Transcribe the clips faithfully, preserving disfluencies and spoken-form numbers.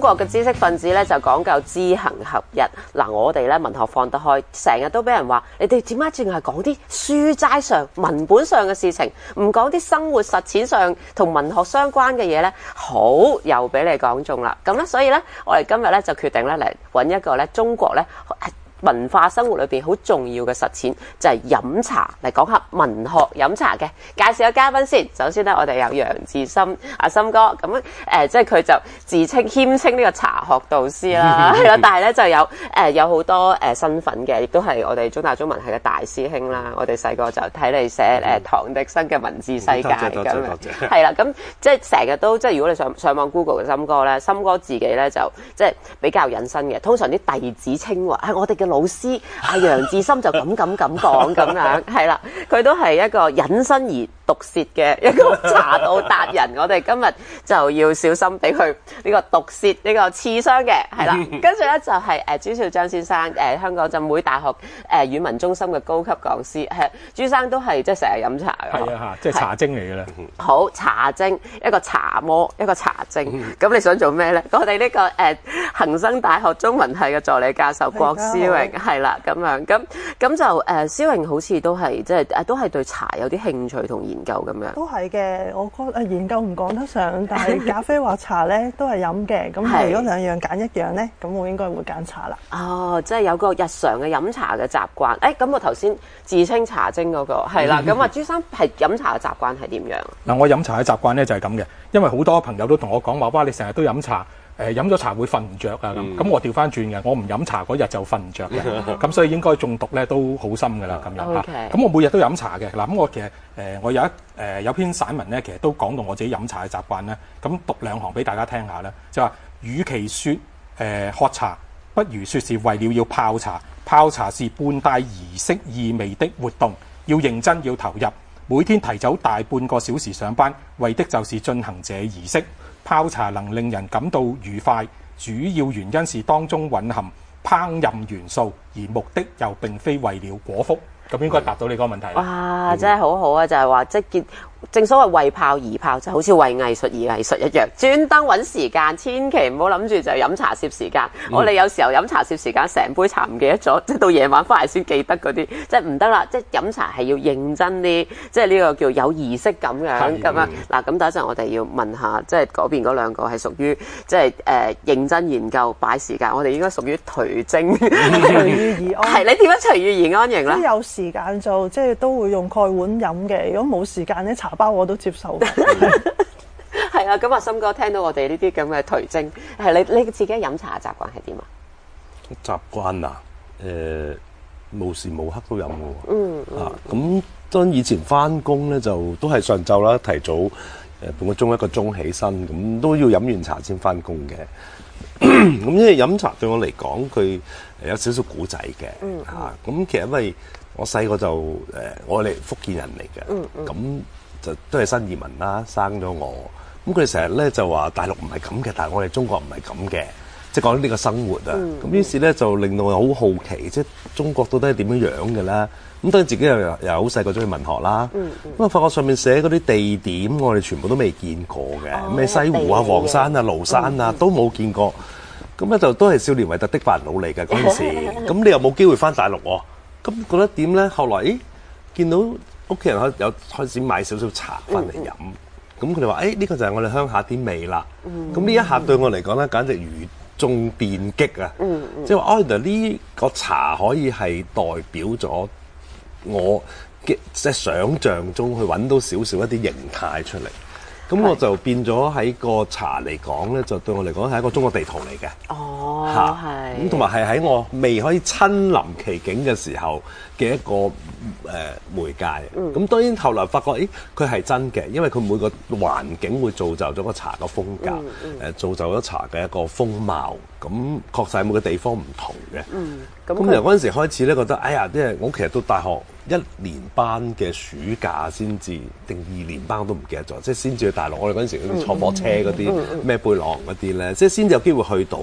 國嘅知識分子咧就講究知行合一。嗱，我哋咧文學放得開，成日都俾人話你哋點解淨係講啲書齋上文本上嘅事情，唔講啲生活實踐上同文學相關嘅嘢咧？好，又俾你講中啦。咁咧，所以咧，我哋今日咧就決定咧嚟揾一個咧中國咧文化生活裏邊好重要嘅實踐，就係飲茶，嚟講下文學飲茶嘅。介紹下嘉賓先。首先咧，我哋有楊智森阿森哥，咁誒、呃，即係佢就自稱謙稱呢個茶學導師啦，係啦，但係咧就有誒、呃、有好多誒、呃、身份嘅，亦都係我哋中大中文系嘅大師兄啦。我哋細個就睇你寫誒、呃、唐迪生嘅文字世界咁樣，係啦，咁即係成日都即係如果你上上網 Google 嘅森哥咧，森哥自己咧就即係比較隱身嘅，通常啲弟子稱話係我哋嘅老師阿楊智森就咁咁咁講咁樣，係啦，佢都係一個隱身而毒舌嘅一個茶道達人。我哋今日就要小心俾佢呢個毒舌呢、呢個刺傷嘅，係啦。跟住咧就係、是、誒、呃、朱兆章先生，誒、呃、香港浸會大學誒、呃、語文中心嘅高級講師，係朱生都係即係成日飲茶嘅， 係啊，即係茶精嚟嘅啦。 好，茶精，一個茶魔，一個茶精。咁、嗯、你想做咩咧？我哋呢、呢個誒恒、呃、生大學中文系嘅助理教授郭思榮係啦，咁樣咁咁就誒、呃、思榮好似都係即係誒都係對茶有啲興趣同研究咁樣。 都係嘅，我覺得研究唔講得上，但係咖啡或茶咧都係飲嘅。咁如果兩樣揀一樣咧，咁我應該會揀茶啦。 哦，即係有個日常嘅飲茶嘅習慣。誒、欸，咁我頭先自稱茶精嗰、那個係啦。咁啊，朱生係飲茶嘅習慣係點樣？ 嗱，我飲茶嘅習慣咧就係咁嘅，因為好多朋友都同我講話，哇，你成日都飲茶。誒飲咗茶會瞓唔着啊咁，咁、嗯、我調翻轉嘅，我唔飲茶嗰日就瞓唔着嘅，咁所以應該中毒咧都好深㗎啦咁樣嚇。咁、okay. 我每日都飲茶嘅，嗱咁我其實誒、呃、我有一誒、呃、有篇散文咧，其實都講到我自己飲茶嘅習慣咧，咁讀兩行俾大家聽下啦，就話與其說誒、呃、喝茶，不如説是為了要泡茶，泡茶是半帶儀式意味的活動，要認真要投入，每天提早大半個小時上班，為的就是進行這儀式。泡茶能令人感到愉快，主要原因是當中蘊含烹飪元素，而目的又並非為了果腹。咁應該答到你個問題。 哇，真係好好啊！就係話即係見。正所謂為泡而泡，就好似為藝術而藝術一樣，專登揾時間，千祈唔好諗住就飲茶攝時間。嗯、我哋有時候飲茶攝時間，成杯茶唔記得咗，即係到夜晚翻嚟先記得嗰啲，即係唔得啦。即係飲茶係要認真啲，即係呢個叫有儀式感樣咁樣。嗱，咁等一陣我哋要問下，即係嗰邊嗰兩個係屬於即係誒、呃、認真研究擺時間，我哋應該屬於頹精， 隨遇而安。 係你點樣隨遇而安型咧？ 即係有時間做，即係都會用蓋碗飲嘅。如果冇時間咧，茶包我都接受嘅。 係啊，咁阿森哥聽到我哋呢啲咁嘅頹精，係你你自己飲茶嘅習慣係點啊？ 習慣啊，誒、呃、無時無刻都飲嘅喎。 嗯嗯。啊， 咁當以前翻工咧，就都係上晝啦，提早誒半個鐘一個鐘起身，咁都要飲完茶先翻工嘅。咁因為飲茶對我嚟講，佢有少少古仔嘅。嗯。嚇、嗯，咁、啊、其實因為我細個就誒、呃，我哋福建人嚟嘅。嗯嗯。咁就都係新移民啦，生咗我。咁佢哋成日咧就話大陸唔係咁嘅，但係我哋中國唔係咁嘅，即係講呢個生活啊。咁、嗯、於是咧就令到我好好奇，即係中國到底係點樣樣嘅啦。咁當然自己又又好細個中意文學啦。咁、嗯、啊，發覺上面寫嗰啲地點，我哋全部都未見過嘅，咩、哦、西湖啊、黃山啊、廬山啊，嗯、都冇見過。咁咧就都係少年維特的煩惱嚟嘅嗰陣時。咁你又冇機會翻大陸喎？咁覺得點咧？後來咦，見到屋企人開有開始買少少茶翻嚟飲，咁佢哋話：誒、哎、呢、這個就係我哋鄉下啲味啦。咁、嗯、呢一下對我嚟講咧，簡直如中電擊啊！即係話，哦，原來呢個茶可以係代表咗我嘅即係想像中去揾到少少一啲形態出嚟。咁我就變咗喺個茶嚟講咧，就對我嚟講係一個中國地圖嚟嘅。 哦，係。 咁同埋係喺我未可以親臨其境嘅時候嘅一個誒、呃、媒介。咁、嗯、當然後來發覺，誒佢係真嘅，因為佢每個環境會造就咗個茶嘅風格，誒、嗯嗯、造就咗茶嘅一個風貌。咁確實係每個地方唔同嘅。嗯。咁由嗰陣時開始咧，覺得哎呀，即係我其實到大學一年班嘅暑假先至，定二年班我都唔記得咗，即係先至去大陸。我哋嗰陣時坐火車嗰啲咩貝朗嗰啲咧，即係先至有機會去到。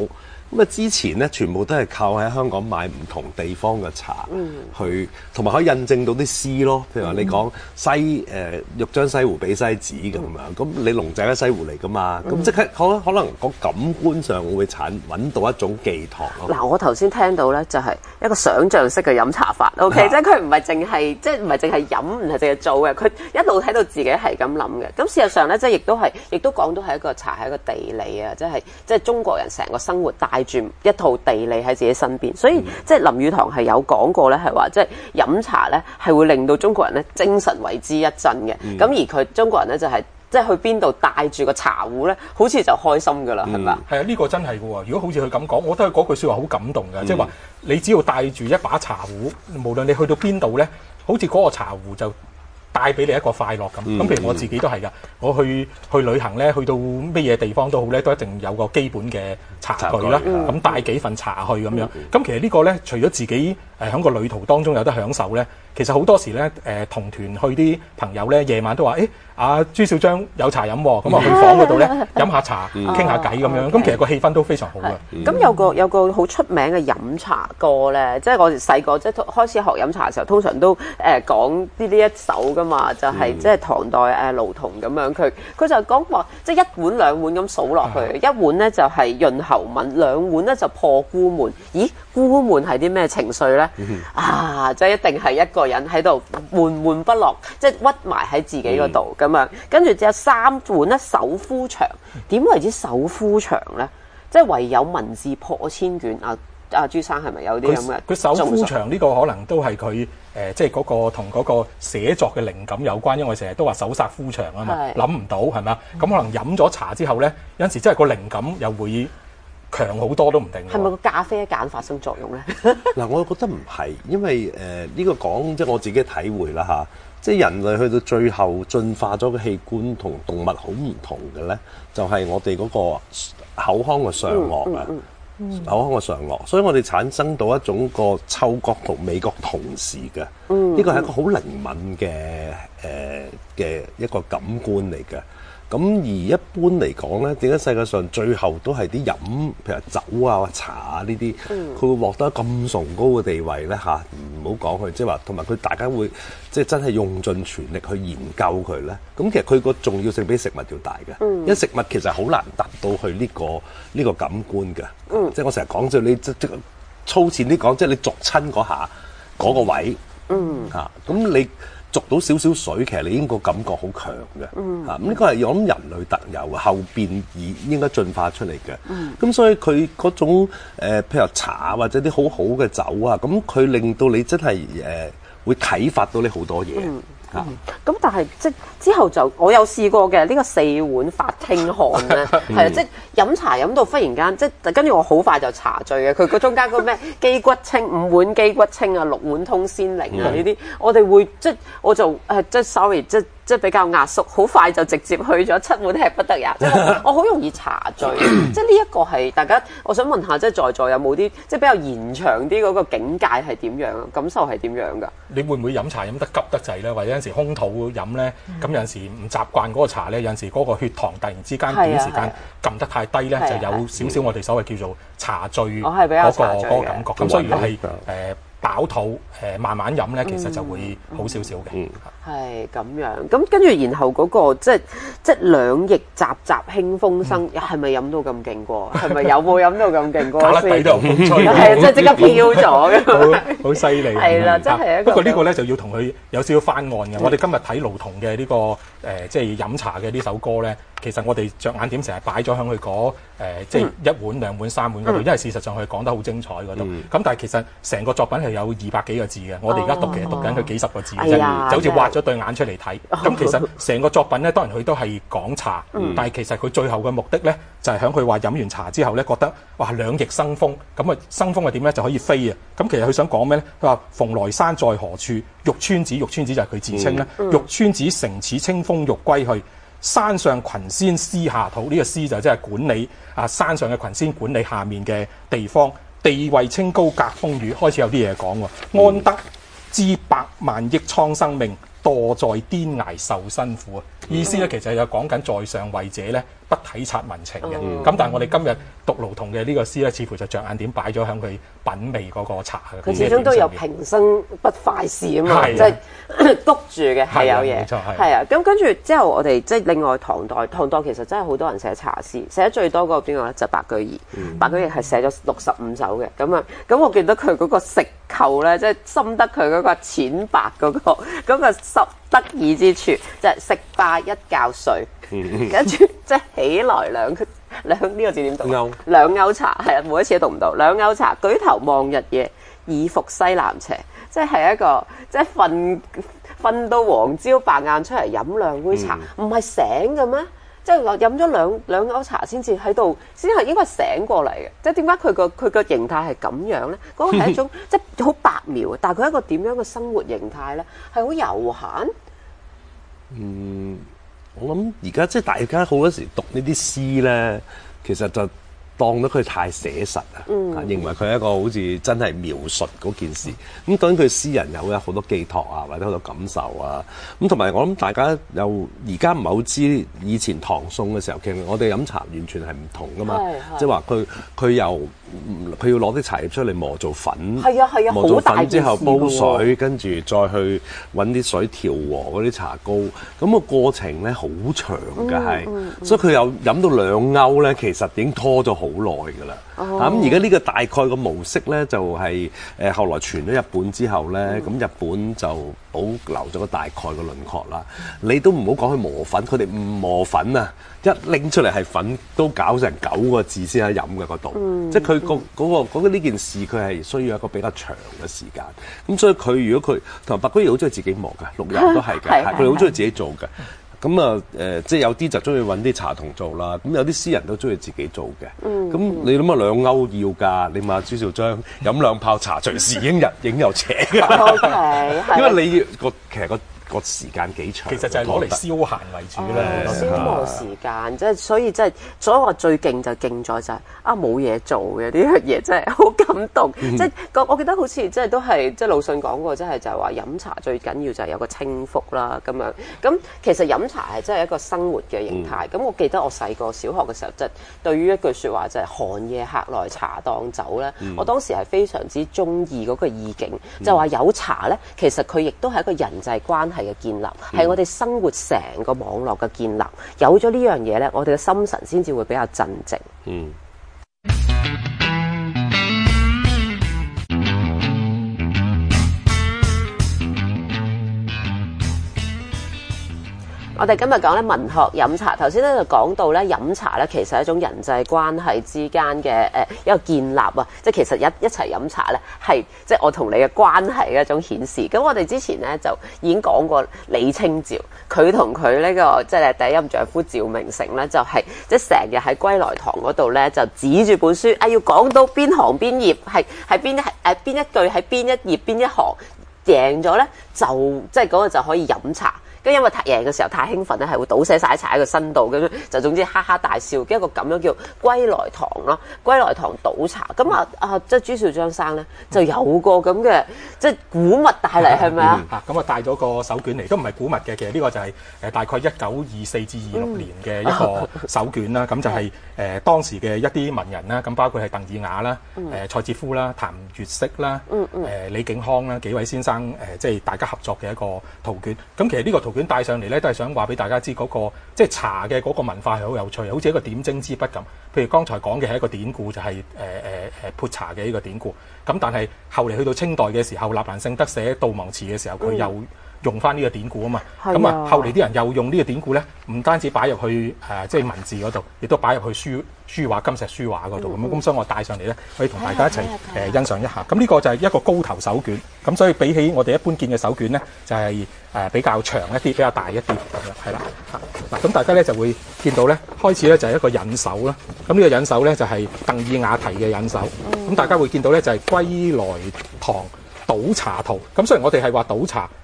咁啊之前咧全部都係靠喺香港買唔同地方嘅茶， 嗯、 去同埋可以印證到啲詩咯。譬如話你講西誒、呃、欲將西湖比西子咁樣，咁、嗯、你龍井喺西湖嚟噶嘛，咁、嗯、即刻可可能個感官上會產揾到一種寄託咯。 嗱，我頭先聽到咧就係一個想像式嘅飲茶法 ，OK，、啊、即係佢唔係淨係即係唔係淨係飲，唔係淨係做嘅，佢一路睇到自己係咁諗嘅。咁事實上咧，即係亦都係，亦都講到係一個茶係一個地理啊，即係即係中國人成個生活帶住一套地理喺自己身邊，所以、嗯、即係林語堂係有講過咧，係話即係飲茶咧係會令到中國人咧精神為之一振嘅。咁、嗯、而佢中國人咧就係、是。即係去邊度帶住個茶壺咧，好似就開心噶啦，係咪啊？係啊，呢個真係嘅喎。如果好似佢咁講，我覺得嗰句説話好感動嘅，即係話你只要帶住一把茶壺，無論你去到邊度咧，好似嗰個茶壺就帶俾你一個快樂咁。咁、嗯、譬如我自己都係㗎，我去去旅行咧，去到乜嘢地方都好咧，都一定有個基本嘅茶具啦。咁、嗯、帶幾份茶去咁樣。咁、嗯、其實個呢個咧，除咗自己誒喺個旅途當中有得享受咧，其實好多時咧誒、呃、同團去啲朋友咧，夜晚都話誒。阿、啊、朱小章有茶飲喎，咁啊去房嗰度咧飲下茶，傾下偈咁樣，咁、okay. 其實個氣氛都非常好嘅。咁、嗯、有個有個好出名嘅飲茶歌咧，即係我哋細個即係開始學飲茶嘅時候，通常都誒、呃、講呢呢一首噶嘛，就係、是、即係唐代誒盧仝咁樣，佢佢就講話即係一碗兩碗咁數落去，嗯、一碗咧就係潤喉吻，兩碗咧就破孤悶。咦，孤悶係啲咩情緒咧、嗯？啊，即係一定係一個人喺度悶悶不樂，即係屈埋喺自己嗰度咁。跟住只有三碗咧，手夫長。點為之手夫長咧？即係唯有文字破千卷。阿、啊、阿朱生係咪有啲咁嘅？佢手夫長呢個可能都係佢誒，即係嗰個同嗰個寫作嘅靈感有關。因為成日都話手剎夫長啊嘛，諗唔到係咪？咁可能飲咗茶之後咧，有陣時真係個靈感又會強好多都唔定。係咪個咖啡鹼發生作用咧？ 嗱，我覺得唔係，因為誒呢、呃這個講即係我自己體會啦嚇。即係人類去到最後進化咗嘅器官同動物好唔同嘅咧，就係、是、我哋嗰個口腔嘅上顎啊、嗯嗯嗯，口腔嘅上顎，所以我哋產生到一種個嗅覺同味覺同時嘅，呢、嗯、個係一個好靈敏嘅誒嘅一個感官嚟嘅。咁而一般嚟講咧，點解世界上最後都係啲飲，譬如酒啊、茶啊呢啲，佢、嗯、會獲得咁崇高嘅地位咧嚇？唔好講佢，即係話同埋佢大家會即係真係用盡全力去研究佢咧。咁其實佢個重要性比食物要大嘅、嗯，因為食物其實好難達到去呢、呢個呢、呢個感官嘅、嗯。即係我成日講就你即即粗淺啲講，即係你逐親嗰下嗰、嗰個位嚇，咁、嗯啊、你。捉到少少水，其實你應該感覺好強嘅，嗯，嚇咁呢個係我諗人類特有後邊而應該進化出嚟嘅，嗯，咁所以佢嗰種、呃、譬如茶或者啲好好嘅酒啊，咁佢令到你真係誒、呃、會啟發到你好多嘢。嗯咁、嗯嗯、但係即之後就我有試過嘅呢、呢個四碗發清汗咧，係、嗯、啊，即飲茶飲到忽然間，即跟住我好快就茶醉嘅。佢個中間嗰咩雞骨清五碗雞骨清啊，六碗通鮮靈啊呢啲、嗯，我哋會即我就誒、呃、即 sorry 即。即係比較壓縮，好快就直接去咗七碗吃不得也。即係我好容易茶醉，即係呢一個係大家，我想問下，即係在座有冇啲即係比較延長啲嗰個境界係點樣啊？感受係點樣㗎？你會唔會飲茶飲得急得滯咧？或者有陣時空肚飲咧？咁、嗯、有陣時唔習慣嗰個茶咧，有陣時嗰個血糖突然之間短時間撳得太低咧，就有少少我哋所謂叫做茶醉嗰、嗰個嗰、嗰個感覺。咁所以如果係誒。呃飽肚誒慢慢飲咧，其實就會好少少嘅。係咁樣，咁跟住然後嗰、那個即係即係兩翼雜雜興風生，係咪飲到咁勁過？係咪有冇飲到咁勁過？打底都風吹，係啊，即係即刻飄咗嘅，好犀利。係啦，真係一個。不過呢個咧就要同佢有少少翻案嘅。我哋今日睇盧仝嘅呢個誒，即係飲茶嘅呢首歌咧。其實我哋着眼點成日擺咗喺佢嗰誒，即係一碗兩碗三碗嗰度、嗯，因為事實上佢講得好精彩嗰度。咁、嗯、但係其實成個作品係有二百幾個字嘅，我哋而家讀其實讀緊佢幾十個字嘅啫、哎，就好似挖咗對眼出嚟睇。咁、哎、其實成個作品咧，當然佢都係講茶，嗯、但係其實佢最後嘅目的咧，就係喺佢話飲完茶之後咧，覺得哇兩翼生風，咁啊生風係點咧就可以飛啊！咁其實佢想講咩咧？佢話蓬萊山在何處？玉川子，玉川子就係佢自稱咧、嗯嗯。玉川子乘此清風欲歸去。山上群仙司下土，呢、這個司就即係管理啊山上嘅群仙，管理下面嘅地方。地位清高隔風雨，開始有啲嘢講喎。安得知百萬億蒼生命，墮在癲崖受辛苦啊！意思咧，其實就講緊在上位者咧， 不體察民情嘅。咁、嗯、但係我哋今日讀盧仝嘅呢個詩咧，似乎就着眼點擺咗喺佢品味嗰個茶嘅。 佢始終都有平生不快事啊嘛，即係篤住嘅係有嘢。係啊，咁跟住之後我哋即係另外唐代，唐代其實真係好多人寫茶詩，寫得最多嗰個邊個咧就白居易。嗯、白居易係寫咗六十五首嘅，咁啊，咁我記得佢嗰個食扣咧，即係深得佢嗰個淺白嗰、嗰個嗰、嗰個濕得意之處，就係、是、食罷一覺睡，跟住即係起來兩兩呢、呢個字點讀？ 勾兩勾茶係啊，每一次都讀唔到。兩勾茶，舉頭望日夜，已復西南斜，即係一個即係瞓瞓到黃朝白晏出嚟飲兩杯茶，唔係、嗯、醒嘅咩？即係話飲咗兩兩勾茶先至喺度，先係應該醒過嚟嘅。即係點解佢個佢個形態係咁樣咧？嗰、嗰個係一種即係好白描，但係佢一個點樣嘅生活形態咧？係好悠閒。 嗯，我諗而家即係大家好多時讀呢啲詩咧，其實就當咗佢太寫實啊，嗯、認為佢係一個好似真係描述嗰件事。咁當然佢詩人有好多寄託啊，或者好多感受啊。咁同埋我諗大家又而家唔係好知以前唐宋嘅時候，其實我哋飲茶完全係唔同噶嘛。即係話佢佢由佢要攞啲茶葉出嚟磨做粉， 係啊係啊， 磨做粉之後煲水， 啊、 跟住再去揾啲水調和嗰啲茶膏。咁、那個過程咧好長嘅係，嗯嗯、所以佢又飲到兩勾咧，其實已經拖咗好耐㗎啦。咁而家呢個大概個模式咧，就係、是、誒後來傳咗日本之後咧，咁、嗯、日本就保留咗個大概個輪廓啦。你都唔好講佢磨粉，佢哋唔磨粉啊，一拎出嚟係粉都搞成九個字先喺飲嘅嗰度。嗯、即係佢、那個嗰、那個嗰呢件事，佢係需要一個比較長嘅時間。咁所以佢如果佢同白居易好中意自己磨嘅，陸游都係嘅，佢哋好中意自己做嘅。咁啊，誒，即係有啲就中意揾啲茶童做啦。咁有啲詩人都中意自己做嘅。咁、嗯、你諗下兩勾要㗎？你問朱兆章飲兩泡茶，隨時影日影又斜㗎。Okay, 因為你個其實個個時間幾長， 其實就係攞嚟消閒為主啦。 哦、消磨時間，即係所以即係，所以我最勁就勁在就係、是、啊冇嘢做嘅呢樣嘢真係好感動。嗯、即係我我記得好似即係都係即係魯迅講過，即係就係話飲茶最緊要就係有個清福啦咁樣。咁其實飲茶係真係一個生活嘅形態。咁、嗯、我記得我細個小學嘅時候，即係對於一句説話就係寒夜客來茶當酒咧，嗯、我當時係非常之中意嗰個意境，嗯、就話有茶咧，其實佢亦都係一個人際關係嘅建立，係我哋生活成個網絡嘅建立。有咗呢樣嘢咧，我哋嘅心神先至會比較鎮靜。嗯。我哋今日講咧文學飲茶，頭先咧就講到咧飲茶咧其實係一種人際關係之間嘅誒一個建立啊，即係其實一一齊飲茶咧係即係我同你嘅關係嘅一種顯示。咁我哋之前咧就已經講過李清照，佢同佢呢個即係第一任丈夫趙明誠咧就係即係成日喺歸來堂嗰度咧就指住本書啊，要講到邊行邊頁，係係邊係誒邊一句喺邊一頁邊一行，贏咗咧就即係嗰個就可以飲茶。咁因為太贏嘅時候太興奮咧，係會倒瀉晒茶喺個身度，咁就總之哈哈大笑，嘅一個咁樣叫歸來堂咯，歸來堂倒茶。咁啊啊，即係朱兆章生咧就有個咁嘅即係古物帶嚟，係咪啊？ 啊，咁啊帶咗個手卷嚟，都唔係古物嘅，其實呢個就係誒大概一九二四至二六年嘅一個手卷啦。咁、嗯、就係、是、誒、呃、當時嘅一啲文人啦，咁包括係鄧以雅啦、誒、呃、蔡哲夫啦、譚月色啦、誒、嗯嗯呃、李景康啦幾位先生誒、呃，即係大家合作嘅一個圖卷。咁其實呢個圖卷帶上嚟咧，都係想話俾大家知嗰、那個即係茶嘅嗰個文化係好有趣，好似一個點睛之筆咁。譬如剛才講嘅係一個典故，就係誒誒誒潑茶嘅呢個典故。咁但係後嚟去到清代嘅時候，納蘭性德寫悼亡詞嘅時候，佢又用翻呢個典故啊嘛。咁啊，後嚟啲人又用呢個典故咧，唔單止擺入去誒即係文字嗰度，亦都擺入去書書畫金石書畫嗰度咁樣。咁、嗯、所以我帶上嚟咧，可以同大家一齊誒、呃、欣賞一下。咁呢個就係一個高頭手卷。咁所以比起我哋一般見嘅手卷咧，就係、是、誒、呃、比較長一啲，比較大一啲咁樣，係啦。嗱，咁大家咧就會見到咧，開始咧就係一個引手啦。咁呢個引手咧就係鄧以雅題嘅引手。咁、嗯、大家會見到咧就係歸來堂倒茶圖。咁雖然我哋係話倒茶，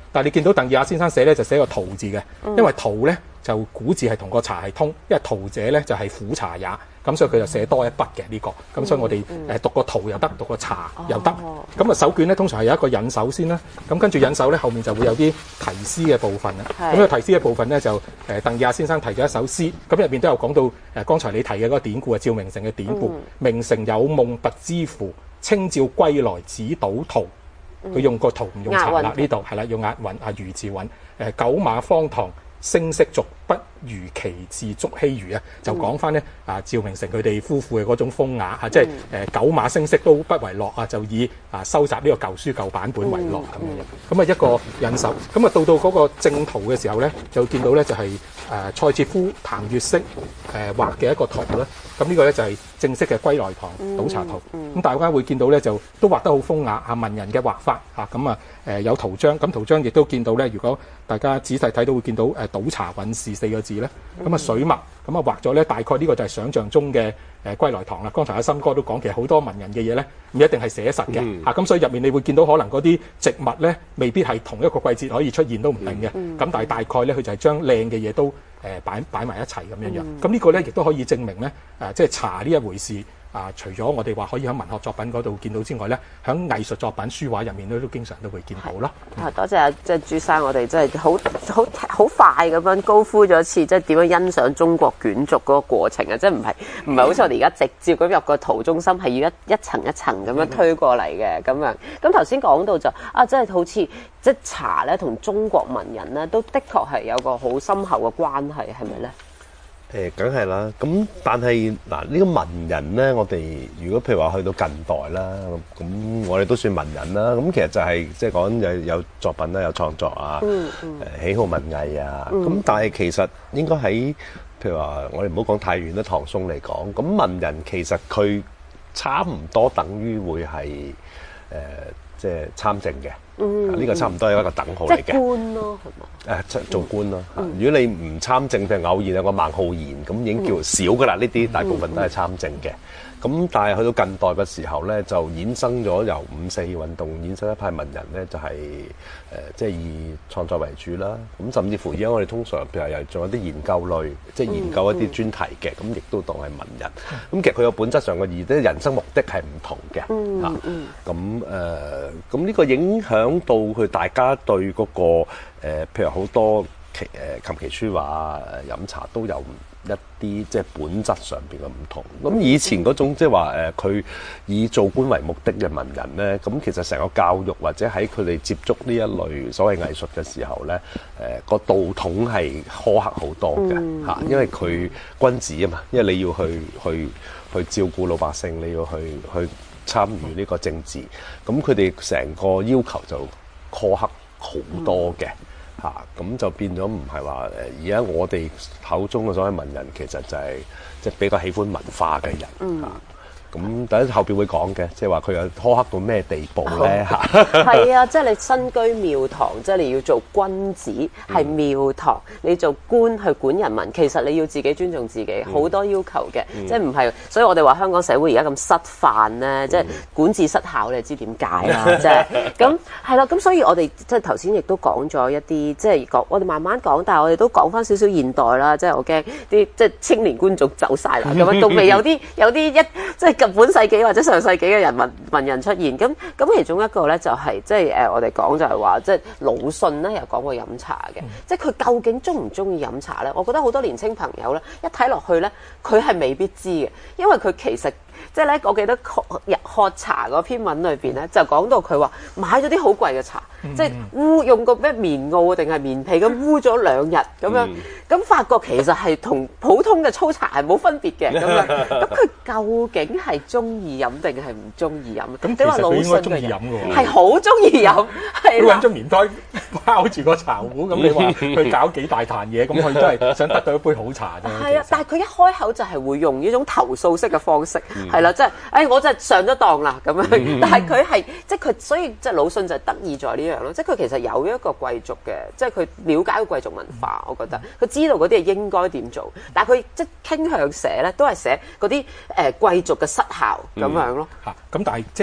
但係你見到鄧以亞先生寫咧就寫個陶字嘅，因為陶咧就古字係同個茶係通，因為陶者咧就係苦茶也，咁所以佢就寫多一筆嘅呢個。咁所以我哋誒讀個陶又得，讀個茶又得。咁啊手卷咧通常係有一個引手先啦，咁跟住引手咧後面就會有啲題詩嘅部分啦。咁個題詩嘅部分咧就誒鄧以亞先生提咗一首詩，咁入邊都有講到誒剛才你提嘅嗰個典故啊，趙明誠嘅典故，明誠有夢不知乎，清照歸來只倒陶。佢用個陶唔用茶啦，呢度係啦，用押韻啊，余字韻。誒九馬荒唐聲色俗，不如其字足稀餘啊！就講翻咧啊，趙明誠佢哋夫婦嘅嗰種風雅啊，即係誒九馬聲色都不為樂啊，就以啊收集呢個舊書舊版本為樂咁樣。咁啊一個引手，咁啊到到嗰個正途嘅時候咧，就見到咧就係誒蔡徹夫、彭月色誒畫嘅一個圖咧。咁呢個咧就係正式嘅歸來堂倒茶圖。咁、嗯嗯、大家會見到咧就都畫得好風雅啊，文人嘅畫法啊，咁啊誒有圖章，咁圖章亦都見到咧，如果大家仔細睇到會見到誒倒茶韻事四個字咧，咁啊水墨咁啊畫咗咧，大概呢個就係想像中嘅誒歸來堂啦。剛才阿森哥都講，其實好多文人嘅嘢咧唔一定係寫實嘅嚇，咁、嗯啊、所以入面你會見到可能嗰啲植物咧未必係同一個季節可以出現都唔定嘅，咁、嗯嗯、但係大概咧佢就係將靚嘅嘢都誒擺擺埋一齊咁樣樣。咁、嗯、呢個咧亦都可以證明咧誒，即係茶呢一回事。啊！除咗我哋話可以喺文學作品嗰度見到之外咧，喺藝術作品、書畫入面咧都經常都會見到咯。 啊！多謝即係朱生，我哋真係好好好快咁樣高呼咗一次，即係點樣欣賞中國卷軸嗰個過程啊！即係唔係唔係好似我哋而家直接咁入個圖中心，係要一一層一層咁樣推過嚟嘅咁樣。咁頭先講到就啊，即係好似即係茶咧，同中國文人咧都的確係有個好深厚嘅關係，係咪咧？ 誒，梗係啦。咁但係嗱，呢個文人咧，我哋如果譬如話去到近代啦，咁我哋都算文人啦。咁其實就係即係講有有作品啦，有創作啊， 嗯嗯、 喜好文藝啊。咁、 嗯、 但係其實應該喺譬如話，我哋唔好講太遠啦，唐宋嚟講，咁文人其實佢差唔多等於會係誒即係參政嘅。嗯，呢、這個差唔多係一個等號嚟嘅。 即係官咯，係嘛？ 誒，做官咯。嗯、如果你唔參政，譬如偶然有個孟浩然，咁已經叫少噶啦。呢、嗯、啲大部分都係參政嘅。咁、嗯、但係去到近代嘅時候咧，就衍生咗由五四運動衍生一派文人咧，就係、是、誒，即、呃、係、就是、以創作為主啦。咁甚至乎而家我哋通常譬如又做一啲研究類，即、就、係、是、研究一啲專題嘅，咁、嗯、亦都當係文人。咁、嗯、其實佢有本質上嘅意義，人生目的係唔同嘅。 嗯嚇、 嗯。咁誒、嗯，咁呢、呃、個影響到佢大家對嗰、那個誒、呃，譬如好多其誒、呃、琴棋書畫誒飲茶都有一啲即係本質上邊嘅唔同。咁以前嗰種即係話誒，佢、呃、以做官為目的嘅文人咧，咁其實成個教育或者喺佢哋接觸呢一類所謂藝術嘅時候咧，誒、呃、個道統係苛刻好多嘅嚇、嗯，因為佢君子啊嘛，因為你要去去去照顧老百姓，你要去去參與呢個政治，咁佢哋成個要求就苛刻好多嘅嚇，咁、嗯啊、就變咗唔係話誒，而家我哋口中嘅所謂文人，其實就係即係比較喜歡文化嘅人嚇。嗯啊咁等後邊會講嘅，即係話佢有苛刻到咩地步咧嚇？ 係啊，即係你身居廟堂，即係你要做君子係廟堂，你做官去管人民，其實你要自己尊重自己，好多要求嘅，即係唔係？所以我哋話香港社會而家咁失範咧，即係管治失效，你知點解啦？即係咁係啦，咁所以我哋即係頭先亦都講咗一啲，即係講我哋慢慢講，但係我哋都講翻少少現代啦，即係我驚啲即係青年觀眾走晒啦，咁樣都未有啲有啲一即係。日本世紀或者上世紀嘅人文文人出現，咁咁其中一個咧就係、是、即係誒我哋講就係話，即係魯迅咧又講過飲茶嘅、嗯，即係佢究竟鍾唔鍾意飲茶咧？我覺得好多年青朋友咧一睇落去咧，佢係未必知嘅，因為佢其實。即係咧，我記得日喝茶嗰篇文裏邊咧，就講到佢話買咗啲好貴嘅茶，嗯、即係烏用個咩棉襖定係棉被咁烏咗兩日咁樣，咁、嗯、發覺其實係同普通嘅粗茶係冇分別嘅咁樣。咁佢究竟係中意飲定係唔中意飲？ 咁其實佢應該中意飲嘅喎， 係好中意飲，係揾張棉胎包住個茶壺，咁你話佢搞幾大壇嘢，咁佢都係想得到一杯好茶啫。係啊， 但係佢一開口就係會用呢種投訴式嘅方式。嗯係啦，即係，誒、哎，我真係上咗當啦咁樣。嗯、但係佢係，即係佢，所以即係魯迅就係得意在呢樣咯。即係佢其實有一個貴族嘅，即係佢了解個貴族文化。我覺得佢知道嗰啲嘢應該點做，但係佢即係傾向寫咧，都係寫嗰啲誒貴族嘅失效咁樣咯。 嚇、嗯，咁但係即係話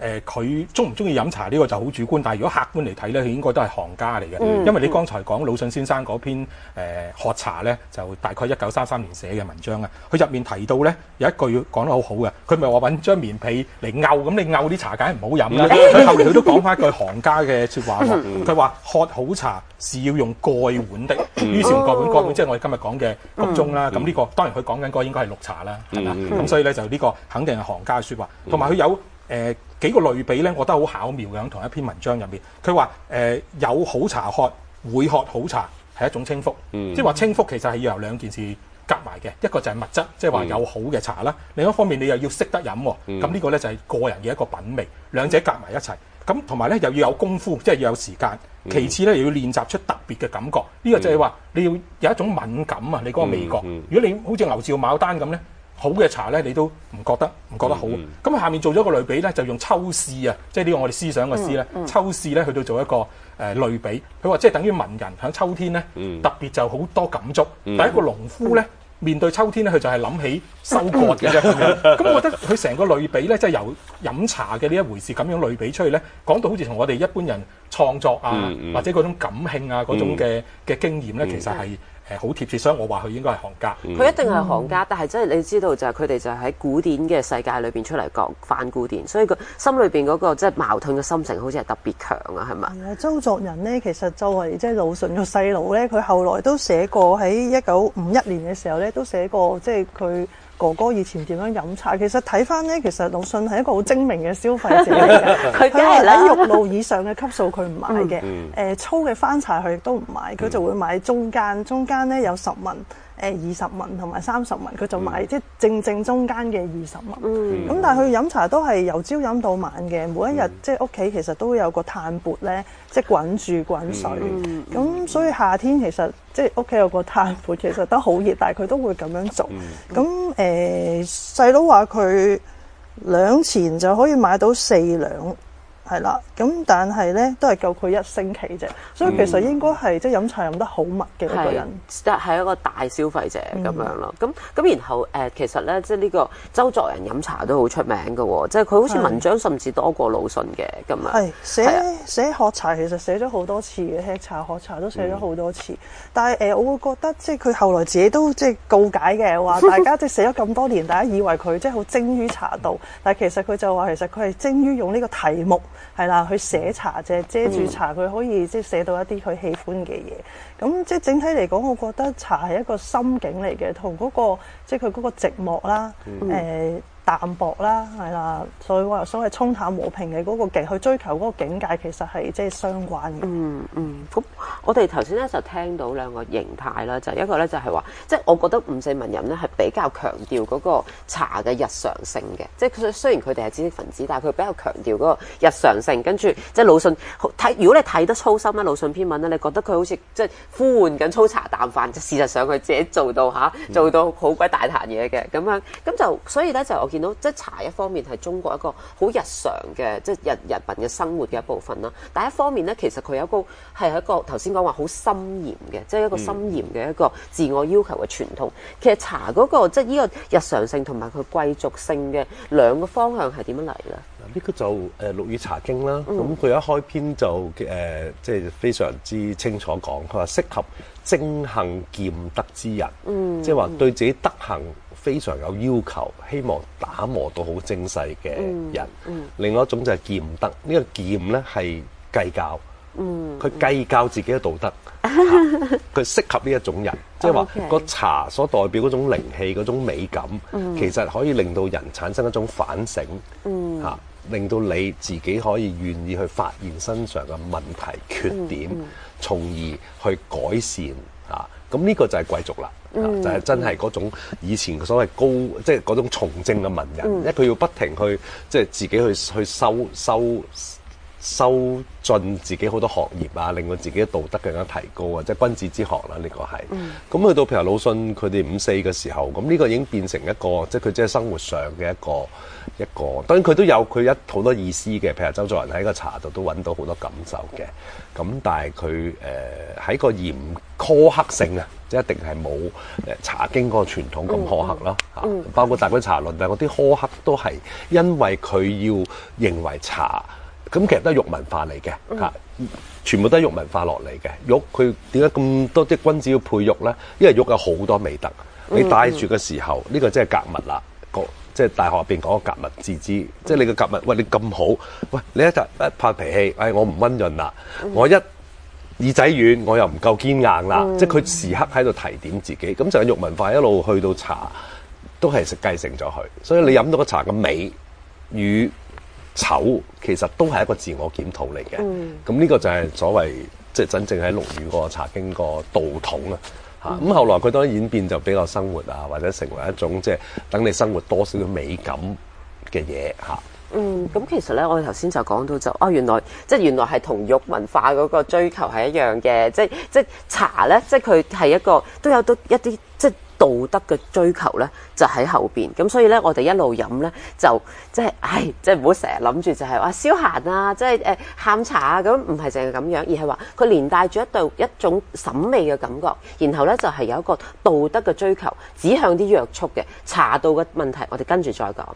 誒佢中唔中意飲茶呢個就好主觀，但係如果客觀嚟睇咧，佢應該都係行家嚟嘅。嗯、因為你剛才講魯迅先生嗰篇誒、呃、喝茶咧，就大概一九三三年寫嘅文章啊。佢入面提到咧有一句講得好好嘅，佢咪話揾張棉被嚟漚，咁你漚啲茶梗係唔好飲啦。佢後嚟佢都講翻一句行家嘅説話喎，佢話喝好茶是要用蓋碗的，於是用蓋碗蓋碗即係我哋今日講嘅焗盅啦。咁呢、嗯、個當然佢講緊嗰個應該係綠茶啦，係嘛？咁所以咧就呢個肯定係行家嘅説話，同埋佢有誒、呃、幾個類比咧，我覺得好巧妙嘅，同一篇文章入面，佢話誒有好茶喝，會喝好茶係一種稱福，嗯、即係話稱福其實係要由兩件事夾埋嘅，一個就係物質，即係話有好嘅茶啦；嗯、另一方面你又要識得飲，咁呢、嗯、個咧就係個人嘅一個品味，兩者夾埋一齊。咁同埋咧又要有功夫，即係要有時間。其次咧又要練習出特別嘅感覺，呢、呢個就係話你要有一種敏感啊，你嗰個味覺。嗯嗯、如果你好似牛照牡丹咁咧，好嘅茶咧你都唔覺得唔覺得好。咁、嗯嗯、下面做咗個類比咧，就用秋試啊，即係呢個我哋思想嘅思咧，嗯嗯、秋試咧去到做一個誒、呃、類比。佢話即係等於文人喺秋天咧，嗯、特別就好多感觸。嗯、但係一個農夫咧。面對秋天咧，佢就係諗起收割嘅啫。咁我覺得佢成個類比咧，即係由飲茶嘅呢一回事咁樣類比出去咧，講到好似同我哋一般人創作啊，嗯嗯、或者嗰種感興啊嗰種嘅嘅經驗咧，其實係誒好貼切，所以我話佢應該係行家。佢、嗯、一定係行家，但係真係你知道就係佢哋就喺古典嘅世界裏邊出嚟講反古典，所以個心裏邊嗰個即係矛盾嘅心情好似係特別強啊，係咪？係啊，周作人咧，其實作為即係魯迅個細佬咧，佢後來都寫過喺一九五一年嘅時候咧，都寫過即係佢哥哥以前點樣飲茶。其實睇翻咧，其實魯迅係一個好精明嘅消費者嚟嘅。佢梗係喺玉露以上嘅級數佢唔買嘅，誒、嗯呃、粗嘅番茶佢亦都唔買，佢就會買中間，中間咧有十文。誒二十文同埋三十文，佢就買、嗯、即係正正中間嘅二十文。咁、嗯、但係佢飲茶都係由朝飲到晚嘅，每一日、嗯、即係屋企其實都有個炭缽咧，即係滾住滾水。咁、嗯、所以夏天其實即係屋企有個炭缽，其實都好熱，但係佢都會咁樣做。咁誒細佬話佢兩錢就可以買到四兩。係啦，咁但係咧都係夠佢一星期啫，所以其實應該係、嗯、即係飲茶飲得好密嘅一個人，即係一個大消費者咁樣咯。咁咁、嗯、然後誒、呃，其實咧即係呢個周作人飲茶都好出名嘅喎，即係佢好似文章甚至多過魯迅嘅咁樣。係寫的寫喝茶其實寫咗好多次嘅，吃茶喝茶都寫咗好多次。嗯、但係誒、呃，我會覺得即係佢後來自己都即係告解嘅，話大家即係寫咗咁多年，大家以為佢即係好精於茶道，但係其實佢就話其實佢係精於用呢個題目。係啦，去寫茶啫，遮住茶，佢可以即係寫到一啲佢喜歡嘅嘢。咁即係整體嚟講，我覺得茶係一個心境嚟嘅，同嗰個即係佢嗰個寂寞啦，誒、嗯。呃淡薄啦，係啦，所以話所謂沖淡和平嘅嗰個境，去追求嗰個境界，其實係即係相關嘅。嗯嗯，咁我哋頭先咧就聽到兩個形態啦，就一個咧就係話，即係我覺得五四文人咧係比較強調嗰個茶嘅日常性嘅，即係佢雖然佢哋係知識分子，但係佢比較強調嗰個日常性。跟住即係魯迅睇，如果你睇得粗心咧，魯迅篇文咧，你覺得佢好似即係呼喚緊粗茶淡飯，事實上佢自己做到嚇，做到好鬼大壇嘢嘅咁樣，咁就所以咧就我見到即係茶一方面係中國一個好日常嘅即係日人民嘅生活嘅一部分啦，但一方面咧其實佢有一個係一個頭先講話好森嚴嘅，即係一個森嚴嘅一個自我要求嘅傳統。其實茶嗰個即係呢個日常性同埋佢貴族性嘅兩個方向係點樣嚟咧？ 呢個就誒《陸羽茶經》啦，咁佢一開篇就誒即係非常之清楚講，佢話適合精行儉德之人，嗯、即係話對自己德行非常有要求，希望打磨到好精細嘅人。嗯嗯、另外一種就係儉德，呢、這個儉咧係計較，佢計較自己嘅道德，佢適合呢一種人，即係話個茶所代表嗰種靈氣、嗰種美感，嗯、其實可以令到人產生一種反省，嚇、嗯。令到你自己可以願意去發現身上嘅問題缺點，嗯嗯、從而去改善嚇。咁、啊、呢個就係貴族啦，嗯啊、就係、是、真係嗰種以前所謂高，即係嗰種從政嘅文人，嗯、因為佢要不停去即係、就是、自己去去修修修進自己好多學業啊，令到自己嘅道德更加提高啊，即係君子之學啦，呢、這個係。咁、嗯、去到譬如魯迅佢哋五四嘅時候，咁呢個已經變成一個，即係佢即係生活上嘅一個一個。當然佢都有佢一好多意思嘅，譬如周作人喺個茶度都揾到好多感受嘅。咁但係佢誒喺個嚴苛刻性啊，即係一定係冇誒茶經嗰個傳統咁苛刻啦嚇。嗯嗯、包括大觀茶論，但係嗰啲苛刻都係因為佢要認為茶。咁其實都係玉文化嚟嘅嚇，全部都係玉文化落嚟嘅。玉佢點解咁多啲君子要配玉咧？因為玉有好多美德，你戴住嘅時候，呢、嗯嗯、個即係格物啦。個即係大學入邊講個格物致知，即係你個格物，喂你咁好，喂你一陣一發脾氣，哎我唔溫潤啦，嗯、我一耳仔軟，我又唔夠堅硬啦，嗯、即係佢時刻喺度提點自己。咁就係玉文化一路去到茶，都係食繼承咗佢。所以你飲到個茶嘅美與醜其實都係一個自我檢討嚟嘅，咁呢、嗯、個就係所謂即係真正喺陸羽個茶經個道統啊嚇。咁、嗯、後來佢當然演變就比較生活啊，或者成為一種即係等你生活多少嘅美感嘅嘢嚇。嗯， 咁其實咧，我哋頭先就講到就啊，原來即係原來係同玉文化嗰個追求係一樣嘅，即係即係茶咧，即係佢係一個都有到一啲即係道德嘅追求咧，就喺後邊。咁所以咧，我哋一路飲咧，就即係唉，即係唔好成日諗住就係話消閒啊，即係誒喊茶啊，咁唔係淨係咁樣，而係話佢連帶住一道一種審美嘅感覺，然後咧就係有一個道德嘅追求，指向啲約束嘅茶道嘅問題，我哋跟住再講。